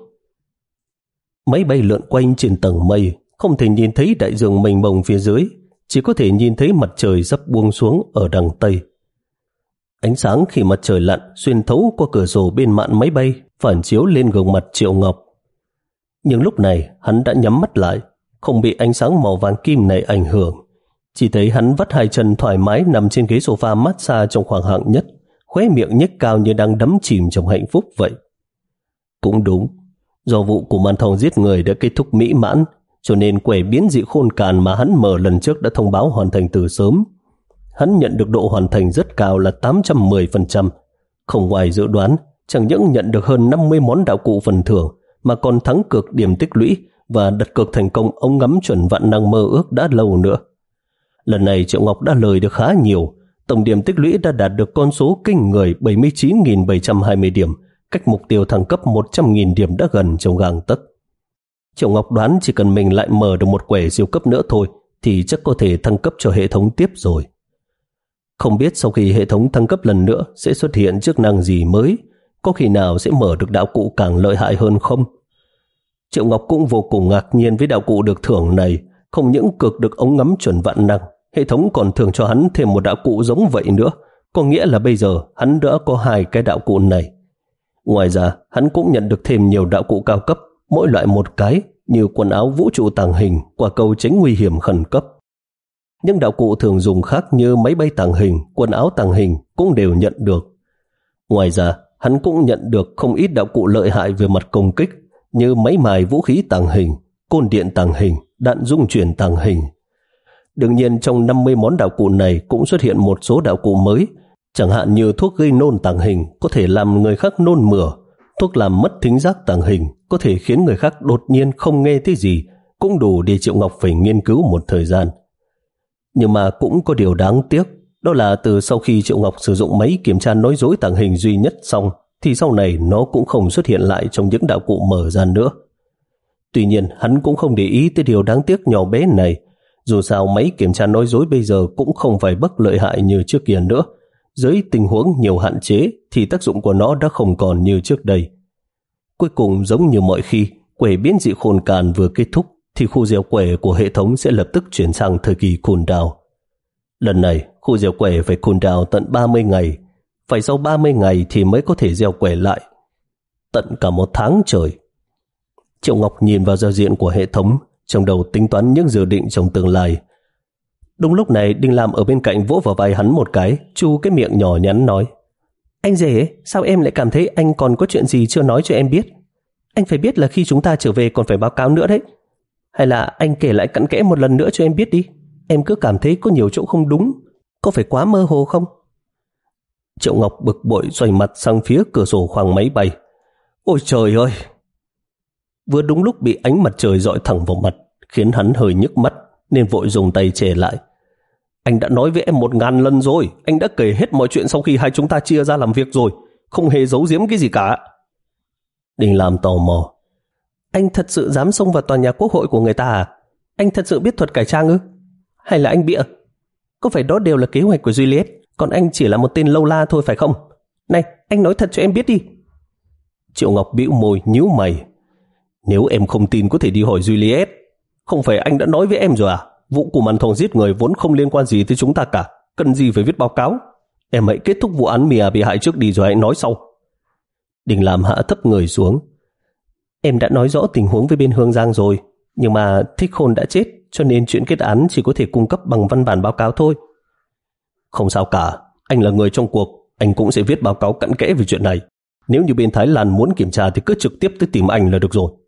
Máy bay lượn quanh trên tầng mây, không thể nhìn thấy đại dương mênh mông phía dưới, chỉ có thể nhìn thấy mặt trời sắp buông xuống ở đằng Tây. Ánh sáng khi mặt trời lặn xuyên thấu qua cửa sổ bên mạn máy bay phản chiếu lên gương mặt Triệu Ngọc. Nhưng lúc này hắn đã nhắm mắt lại, không bị ánh sáng màu vàng kim này ảnh hưởng. Chỉ thấy hắn vắt hai chân thoải mái nằm trên ghế sofa massage trong khoảng hạng nhất, khóe miệng nhếch cao như đang đắm chìm trong hạnh phúc vậy. Cũng đúng, do vụ của Man Thong giết người đã kết thúc mỹ mãn, cho nên quẻ biến dị khôn càn mà hắn mở lần trước đã thông báo hoàn thành từ sớm. Hắn nhận được độ hoàn thành rất cao là tám trăm mười phần trăm. Không ngoài dự đoán, chẳng những nhận được hơn năm mươi món đạo cụ phần thưởng, mà còn thắng cược điểm tích lũy và đặt cược thành công ống ngắm chuẩn vạn năng mơ ước đã lâu nữa. Lần này Triệu Ngọc đã lời được khá nhiều, tổng điểm tích lũy đã đạt được con số kinh người bảy mươi chín nghìn bảy trăm hai mươi điểm, cách mục tiêu thăng cấp một trăm nghìn điểm đã gần trong gang tấc. Triệu Ngọc đoán chỉ cần mình lại mở được một quẻ siêu cấp nữa thôi thì chắc có thể thăng cấp cho hệ thống tiếp rồi. Không biết sau khi hệ thống thăng cấp lần nữa sẽ xuất hiện chức năng gì mới, có khi nào sẽ mở được đạo cụ càng lợi hại hơn không? Triệu Ngọc cũng vô cùng ngạc nhiên với đạo cụ được thưởng này, không những cược được ống ngắm chuẩn vạn năng, hệ thống còn thưởng cho hắn thêm một đạo cụ giống vậy nữa, có nghĩa là bây giờ hắn đã có hai cái đạo cụ này. Ngoài ra, hắn cũng nhận được thêm nhiều đạo cụ cao cấp, mỗi loại một cái, như quần áo vũ trụ tàng hình, quả cầu tránh nguy hiểm khẩn cấp. Những đạo cụ thường dùng khác như máy bay tàng hình, quần áo tàng hình cũng đều nhận được. Ngoài ra, hắn cũng nhận được không ít đạo cụ lợi hại về mặt công kích, như máy mài vũ khí tàng hình, côn điện tàng hình, đạn dung chuyển tàng hình. Đương nhiên trong năm mươi món đạo cụ này cũng xuất hiện một số đạo cụ mới, chẳng hạn như thuốc gây nôn tàng hình có thể làm người khác nôn mửa, thuốc làm mất thính giác tàng hình có thể khiến người khác đột nhiên không nghe thấy gì, cũng đủ để Triệu Ngọc phải nghiên cứu một thời gian. Nhưng mà cũng có điều đáng tiếc, đó là từ sau khi Triệu Ngọc sử dụng máy kiểm tra nói dối tàng hình duy nhất xong, thì sau này nó cũng không xuất hiện lại trong những đạo cụ mở ra nữa. Tuy nhiên hắn cũng không để ý tới điều đáng tiếc nhỏ bé này, dù sao máy kiểm tra nói dối bây giờ cũng không phải bất lợi hại như trước kia nữa. Dưới tình huống nhiều hạn chế thì tác dụng của nó đã không còn như trước đây. Cuối cùng giống như mọi khi, quẻ biến dị khôn càn vừa kết thúc thì khu gieo quẻ của hệ thống sẽ lập tức chuyển sang thời kỳ cooldown. Lần này, khu gieo quẻ phải cooldown tận ba mươi ngày, phải sau ba mươi ngày thì mới có thể gieo quẻ lại. Tận cả một tháng trời. Triệu Ngọc nhìn vào giao diện của hệ thống, trong đầu tính toán những dự định trong tương lai. Đúng lúc này, Đinh Lam ở bên cạnh vỗ vào vai hắn một cái, chu cái miệng nhỏ nhắn nói: Anh rể, sao em lại cảm thấy anh còn có chuyện gì chưa nói cho em biết? Anh phải biết là khi chúng ta trở về còn phải báo cáo nữa đấy. Hay là anh kể lại cặn kẽ một lần nữa cho em biết đi. Em cứ cảm thấy có nhiều chỗ không đúng, có phải quá mơ hồ không? Triệu Ngọc bực bội xoay mặt sang phía cửa sổ khoang máy bay. Ôi trời ơi! Vừa đúng lúc bị ánh mặt trời rọi thẳng vào mặt, khiến hắn hơi nhức mắt, nên vội dùng tay che lại. Anh đã nói với em một ngàn lần rồi, anh đã kể hết mọi chuyện sau khi hai chúng ta chia ra làm việc rồi, không hề giấu giếm cái gì cả. Đinh Lam tò mò. Anh thật sự dám xông vào tòa nhà quốc hội của người ta à? Anh thật sự biết thuật cải trang ư? Hay là anh bịa? Có phải đó đều là kế hoạch của Juliet, còn anh chỉ là một tên lâu la thôi phải không? Này, anh nói thật cho em biết đi. Triệu Ngọc bĩu môi nhíu mày. Nếu em không tin có thể đi hỏi Juliet. Không phải anh đã nói với em rồi à? Vụ của Man Thong giết người vốn không liên quan gì tới chúng ta cả, cần gì phải viết báo cáo. Em hãy kết thúc vụ án Mia bị hại trước đi rồi hãy nói sau. Đình Lam hạ thấp người xuống. Em đã nói rõ tình huống với bên Hương Giang rồi, nhưng mà Thích Khôn đã chết, cho nên chuyện kết án chỉ có thể cung cấp bằng văn bản báo cáo thôi. Không sao cả, anh là người trong cuộc, anh cũng sẽ viết báo cáo cặn kẽ về chuyện này. Nếu như bên Thái Lan muốn kiểm tra thì cứ trực tiếp tới tìm anh là được rồi.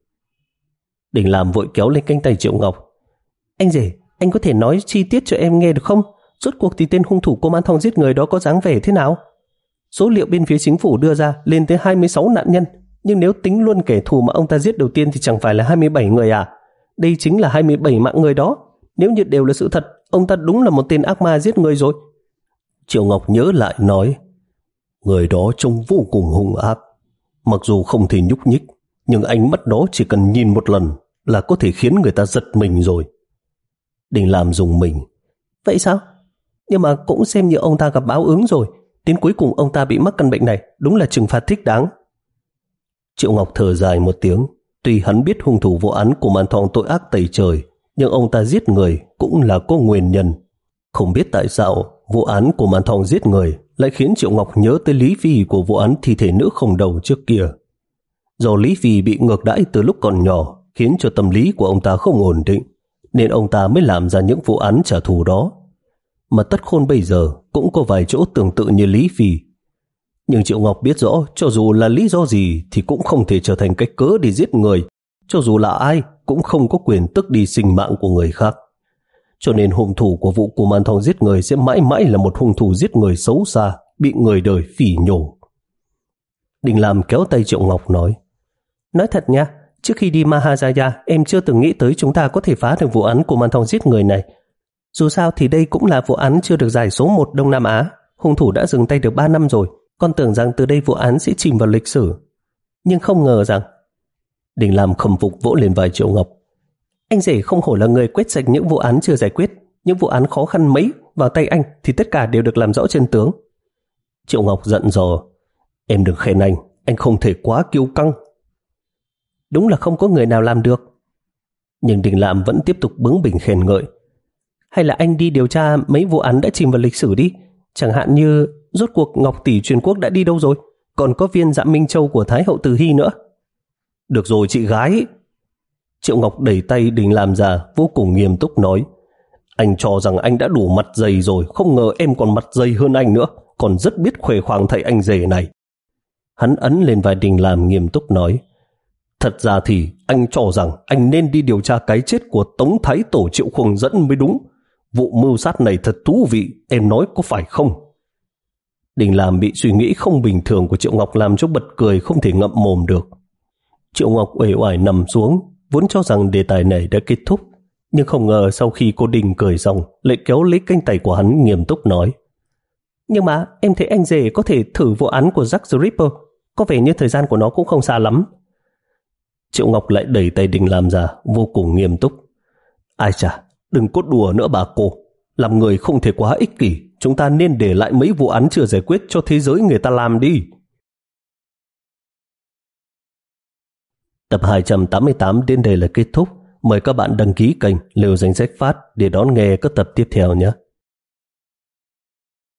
Đình Lam vội kéo lên cánh tay Triệu Ngọc. Anh rể, anh có thể nói chi tiết cho em nghe được không? Rốt cuộc thì tên hung thủ của Man Thong giết người đó có dáng vẻ thế nào? Số liệu bên phía chính phủ đưa ra lên tới hai mươi sáu nạn nhân, nhưng nếu tính luôn kẻ thù mà ông ta giết đầu tiên thì chẳng phải là hai mươi bảy người à? Đây chính là hai mươi bảy mạng người đó. Nếu như đều là sự thật, ông ta đúng là một tên ác ma giết người rồi. Triệu Ngọc nhớ lại nói, người đó trông vô cùng hung ác. Mặc dù không thể nhúc nhích, nhưng ánh mắt đó chỉ cần nhìn một lần là có thể khiến người ta giật mình rồi. Đình Lam dùng mình. Vậy sao? Nhưng mà cũng xem như ông ta gặp báo ứng rồi. Đến cuối cùng ông ta bị mắc căn bệnh này, đúng là trừng phạt thích đáng. Triệu Ngọc thở dài một tiếng. Tuy hắn biết hung thủ vụ án của Man Thong tội ác tày trời, nhưng ông ta giết người cũng là có nguyên nhân. Không biết tại sao vụ án của Man Thong giết người lại khiến Triệu Ngọc nhớ tới Lý Phi của vụ án thi thể nữ không đầu trước kia. Do Lý Phi bị ngược đãi từ lúc còn nhỏ khiến cho tâm lý của ông ta không ổn định, nên ông ta mới làm ra những vụ án trả thù đó. Mà Tất Khôn bây giờ cũng có vài chỗ tương tự như Lý Phi. Nhưng Triệu Ngọc biết rõ cho dù là lý do gì thì cũng không thể trở thành cái cớ để giết người. Cho dù là ai cũng không có quyền tước đi sinh mạng của người khác. Cho nên hung thủ của vụ Cù Man Thong giết người sẽ mãi mãi là một hung thủ giết người xấu xa, bị người đời phỉ nhổ. Đình Lam kéo tay Triệu Ngọc nói: Nói thật nha, trước khi đi Mahajaya em chưa từng nghĩ tới chúng ta có thể phá được vụ án Cù Man Thong giết người này. Dù sao thì đây cũng là vụ án chưa được giải số một Đông Nam Á. Hung thủ đã dừng tay được ba năm rồi. Con tưởng rằng từ đây vụ án sẽ chìm vào lịch sử. Nhưng không ngờ rằng... Đình Lam khâm phục vỗ lên vai Triệu Ngọc: Anh rể không hổ là người quét sạch những vụ án chưa giải quyết. Những vụ án khó khăn mấy vào tay anh thì tất cả đều được làm rõ chân tướng. Triệu Ngọc giận dò: Em đừng khen anh, anh không thể quá kiêu căng. Đúng là không có người nào làm được. Nhưng Đình Lam vẫn tiếp tục bướng bỉnh khen ngợi: Hay là anh đi điều tra mấy vụ án đã chìm vào lịch sử đi. Chẳng hạn như rốt cuộc Ngọc Tỷ Truyền Quốc đã đi đâu rồi, còn có viên Dạ Minh Châu của Thái hậu Từ Hy nữa. Được rồi chị gái. Triệu Ngọc đẩy tay Đình Lam ra, vô cùng nghiêm túc nói: Anh cho rằng anh đã đủ mặt dày rồi, không ngờ em còn mặt dày hơn anh nữa, còn rất biết khoe khoang thầy anh rể này. Hắn ấn lên vai Đình Lam nghiêm túc nói: Thật ra thì anh cho rằng anh nên đi điều tra cái chết của Tống Thái Tổ Triệu Khuông Dẫn mới đúng. Vụ mưu sát này thật thú vị, em nói có phải không? Đình Lam bị suy nghĩ không bình thường của Triệu Ngọc làm cho bật cười không thể ngậm mồm được. Triệu Ngọc uể oải nằm xuống, vốn cho rằng đề tài này đã kết thúc, nhưng không ngờ sau khi cô Đình cười xong lại kéo lấy cánh tay của hắn nghiêm túc nói: Nhưng mà em thấy anh rể có thể thử vụ án của Jack the Ripper, có vẻ như thời gian của nó cũng không xa lắm. Triệu Ngọc lại đẩy tay Đình Lam ra, vô cùng nghiêm túc: Ai chà, đừng có đùa nữa bà cô. Làm người không thể quá ích kỷ, chúng ta nên để lại mấy vụ án chưa giải quyết cho thế giới người ta làm đi. Tập hai trăm tám mươi tám đến đây là kết thúc. Mời các bạn đăng ký kênh Liều Danh Sách Phát để đón nghe các tập tiếp theo nhé.